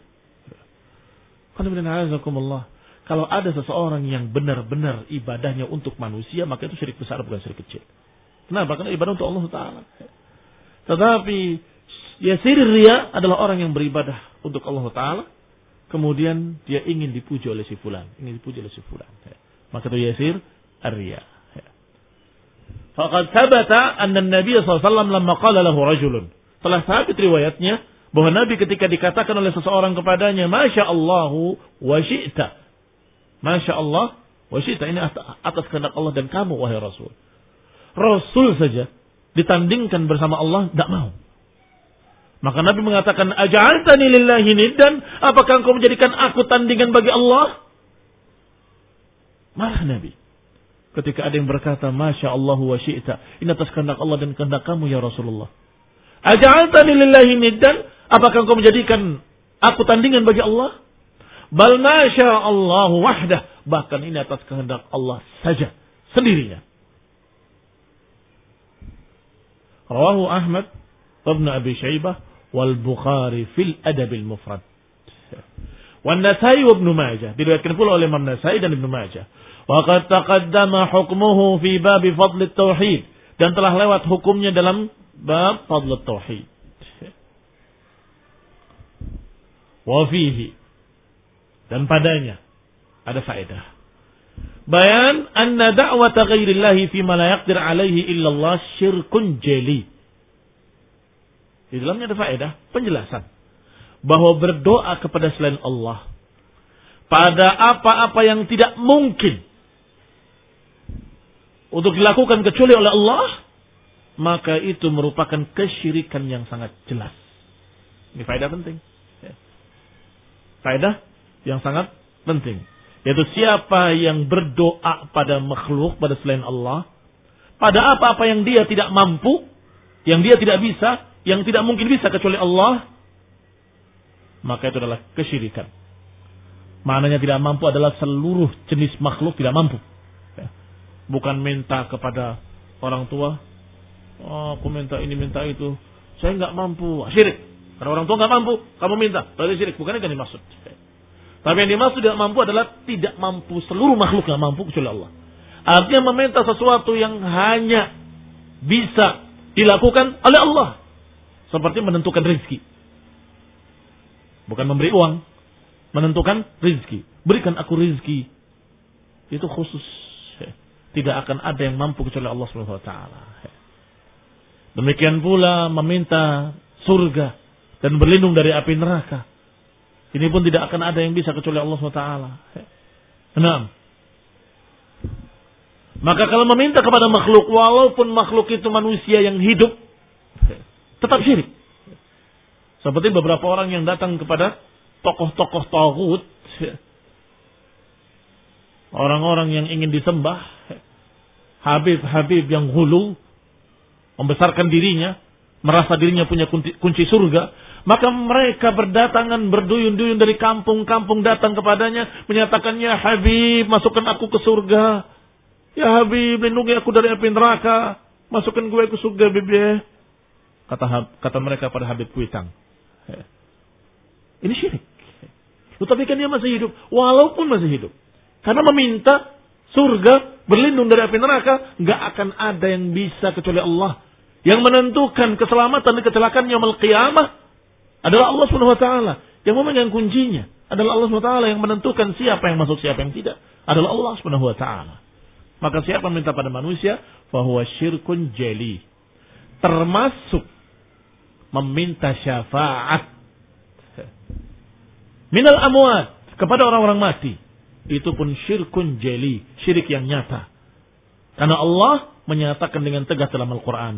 Kalau ada seseorang yang benar-benar ibadahnya untuk manusia, maka itu syirik besar, bukan syirik kecil. Kenapa? Karena ibadah untuk Allah Taala. Tetapi yasir riya adalah orang yang beribadah untuk Allah Taala, kemudian dia ingin dipuji oleh si fulan, ingin dipuji oleh si fulan. Maka itu yasir riya. Faqad thabata anna an-nabiy sallallahu alaihi wasallam lamma qala lahu rajulun. Telah sabit riwayatnya bahwa Nabi ketika dikatakan oleh seseorang kepadanya, Masya Allahu wa syi'ta. Masya Allah wa syi'ta, ini atas kehendak Allah dan kamu, wahai Rasul. Rasul saja ditandingkan bersama Allah, tidak mau. Maka Nabi mengatakan, Aja'altani lillahi niddan, apakah engkau menjadikan aku tandingan bagi Allah? Marah Nabi ketika ada yang berkata, Masya Allahu wa syi'ta, ini atas kehendak Allah dan kehendak kamu, ya Rasulullah. Aja'altani lillahi niddan, apakah engkau menjadikan aku tandingan bagi Allah? Bal masya Allahu wahdah, bahkan ini atas kehendak Allah saja, sendirinya. Rawahu Ahmad Ibn Abi Shaybah wal Bukhari fil Adabil Mufrad. Wan Nasai wa Ibn Majah, diriwayatkan pula oleh Imam Nasai dan Ibn Majah. Wa qad taqaddama hukmuhu fi bab fadl at-tauhid, dan telah lewat hukumnya dalam bab fadl at-tauhid. Wa fihi, dan padanya ada faedah. Bayan anna da'wata ghairillahi fi ma la yaqdir alaihi illallah syirkun jali. Di dalamnya ada faedah, penjelasan bahwa berdoa kepada selain Allah pada apa-apa yang tidak mungkin untuk dilakukan kecuali oleh Allah, maka itu merupakan kesyirikan yang sangat jelas. Ini faedah penting. Faedah yang sangat penting. Yaitu siapa yang berdoa pada makhluk, pada selain Allah, pada apa-apa yang dia tidak mampu, yang dia tidak bisa, yang tidak mungkin bisa kecuali Allah, maka itu adalah kesyirikan. Maknanya tidak mampu adalah seluruh jenis makhluk tidak mampu. Bukan minta kepada orang tua, oh, aku minta ini, minta itu, saya nggak mampu, syirik. Karena orang tua nggak mampu, kamu minta, berarti syirik. Bukan itu yang dimaksud. Tapi yang dimaksud tidak mampu adalah tidak mampu, seluruh makhluk nggak mampu kecuali Allah. Artinya meminta sesuatu yang hanya bisa dilakukan oleh Allah, seperti menentukan rezeki. Bukan memberi uang, menentukan rezeki. Berikan aku rezeki. Itu khusus. Tidak akan ada yang mampu kecuali Allah Subhanahu wa taala. Demikian pula meminta surga dan berlindung dari api neraka. Ini pun tidak akan ada yang bisa kecuali Allah Subhanahu wa taala. Enam. Maka kalau meminta kepada makhluk, walaupun makhluk itu manusia yang hidup, tetap syirik. Seperti beberapa orang yang datang kepada tokoh-tokoh taghut, orang-orang yang ingin disembah, habib-habib yang hulu, membesarkan dirinya, merasa dirinya punya kunci, kunci surga, maka mereka berdatangan berduyun-duyun dari kampung-kampung datang kepadanya, menyatakan, ya Habib, masukkan aku ke surga. Ya Habib, lindungi aku dari api neraka, masukkan gue ke surga, Habib. Kata kata mereka pada Habib Kuitang. Ini syirik. Tetapi kan dia masih hidup, walaupun masih hidup. Karena meminta surga, berlindung dari api neraka, nggak akan ada yang bisa kecuali Allah. Yang menentukan keselamatan dan kecelakaan yaumul qiyamah adalah Allah Subhanahu wa taala. Yang memegang kuncinya adalah Allah Subhanahu wa taala, yang menentukan siapa yang masuk, siapa yang tidak adalah Allah Subhanahu wa taala. Maka siapa meminta pada manusia, fahuwa syirkun jali. Termasuk meminta syafaat minal amwat, kepada orang-orang mati. Itu pun syirkun jali, syirik yang nyata. Karena Allah menyatakan dengan tegas dalam Al-Quran,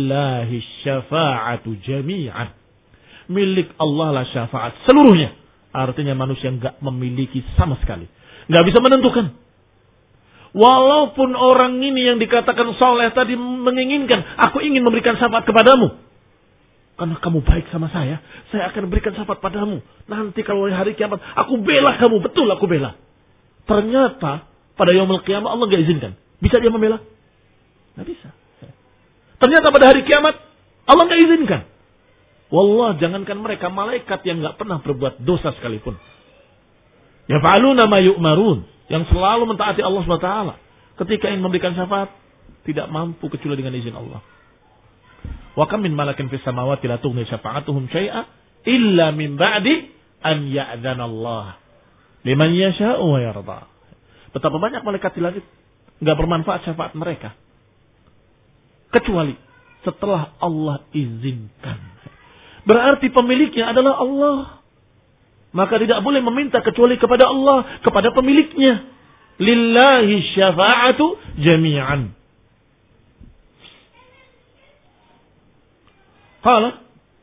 lillahi syafa'atu jami'an. Milik Allah lah syafaat seluruhnya. Artinya manusia nggak memiliki sama sekali. Nggak bisa menentukan. Walaupun orang ini yang dikatakan soleh tadi menginginkan, aku ingin memberikan syafaat kepadamu. Karena kamu baik sama saya, saya akan berikan syafaat padamu. Nanti kalau hari kiamat, aku bela kamu, betul aku bela. Ternyata pada yaumul qiyamah Allah nggak izinkan. Bisa dia membela? Nggak bisa. Ternyata pada hari kiamat Allah nggak izinkan. Wallah, jangankan mereka, malaikat yang nggak pernah berbuat dosa sekalipun. Yaf'aluna ma yu'marun, yang selalu mentaati Allah subhanahu wa taala. Ketika ingin memberikan syafaat, tidak mampu kecuali dengan izin Allah. Wa kam min malakin fis samawati la tughni syafa'atuhum syai'a illa min ba'di an ya'dzana Allah liman yasha'u wa yarda. Betapa banyak malaikat di langit enggak bermanfaat syafaat mereka kecuali setelah Allah izinkan. Berarti pemiliknya adalah Allah. Maka tidak boleh meminta kecuali kepada Allah, kepada pemiliknya. Lillahi syafa'atu jami'an. Qala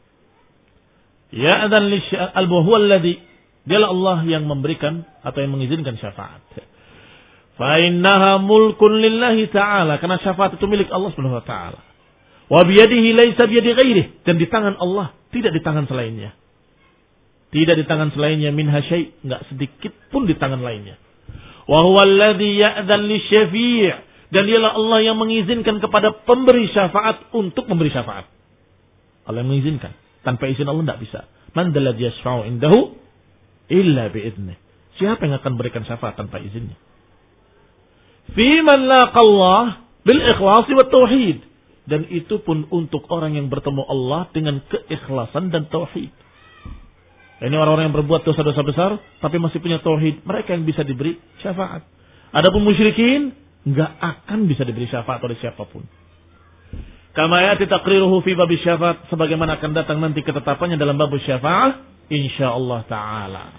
ya adzan al-huwa alladhi, dialah Allah yang memberikan atau yang mengizinkan syafaat. Fa innaha mulkun lillahi ta'ala, karena syafaat itu milik Allah Subhanahu wa taala. Wa bi yadihi laysa bi yadi ghairihi, dan di tangan Allah, tidak di tangan selainnya. Tidak di tangan selainnya minha syai', enggak sedikit pun di tangan lainnya. Wa huwa alladhi ya'dzan lisyafi', dan dialah Allah yang mengizinkan kepada pemberi syafaat untuk memberi syafaat. Allah yang mengizinkan. Tanpa izin Allah tidak bisa. Man dalladzi yashfa'u indahu illa bi'idnih. Siapa yang akan berikan syafaat tanpa izinnya? Fi man laqallah bil ikhlasi wat tauhid. Dan itu pun untuk orang yang bertemu Allah dengan keikhlasan dan tauhid. Ini orang-orang yang berbuat dosa-dosa besar tapi masih punya tauhid, mereka yang bisa diberi syafaat. Adapun musyrikin enggak akan bisa diberi syafaat oleh siapapun. Kama ya'ti taqriruhu fi bab syafaat, sebagaimana akan datang nanti ketetapannya dalam bab syafaat insyaallah taala.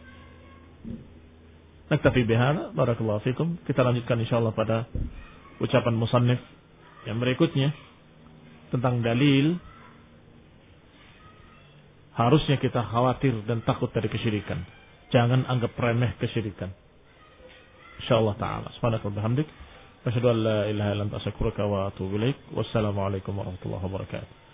Naktafi bihadza, barakallahu fikum. Kita lanjutkan insyaallah pada ucapan musannif yang berikutnya tentang dalil harusnya kita khawatir dan takut dari kesyirikan. Jangan anggap remeh kesyirikan. Insyaallah taala. Subhanakallahumma wa bihamdik, asyhadu an la ilaha illa anta astaghfiruka wa atubu ilaik. Wassalamualaikum warahmatullahi wabarakatuh.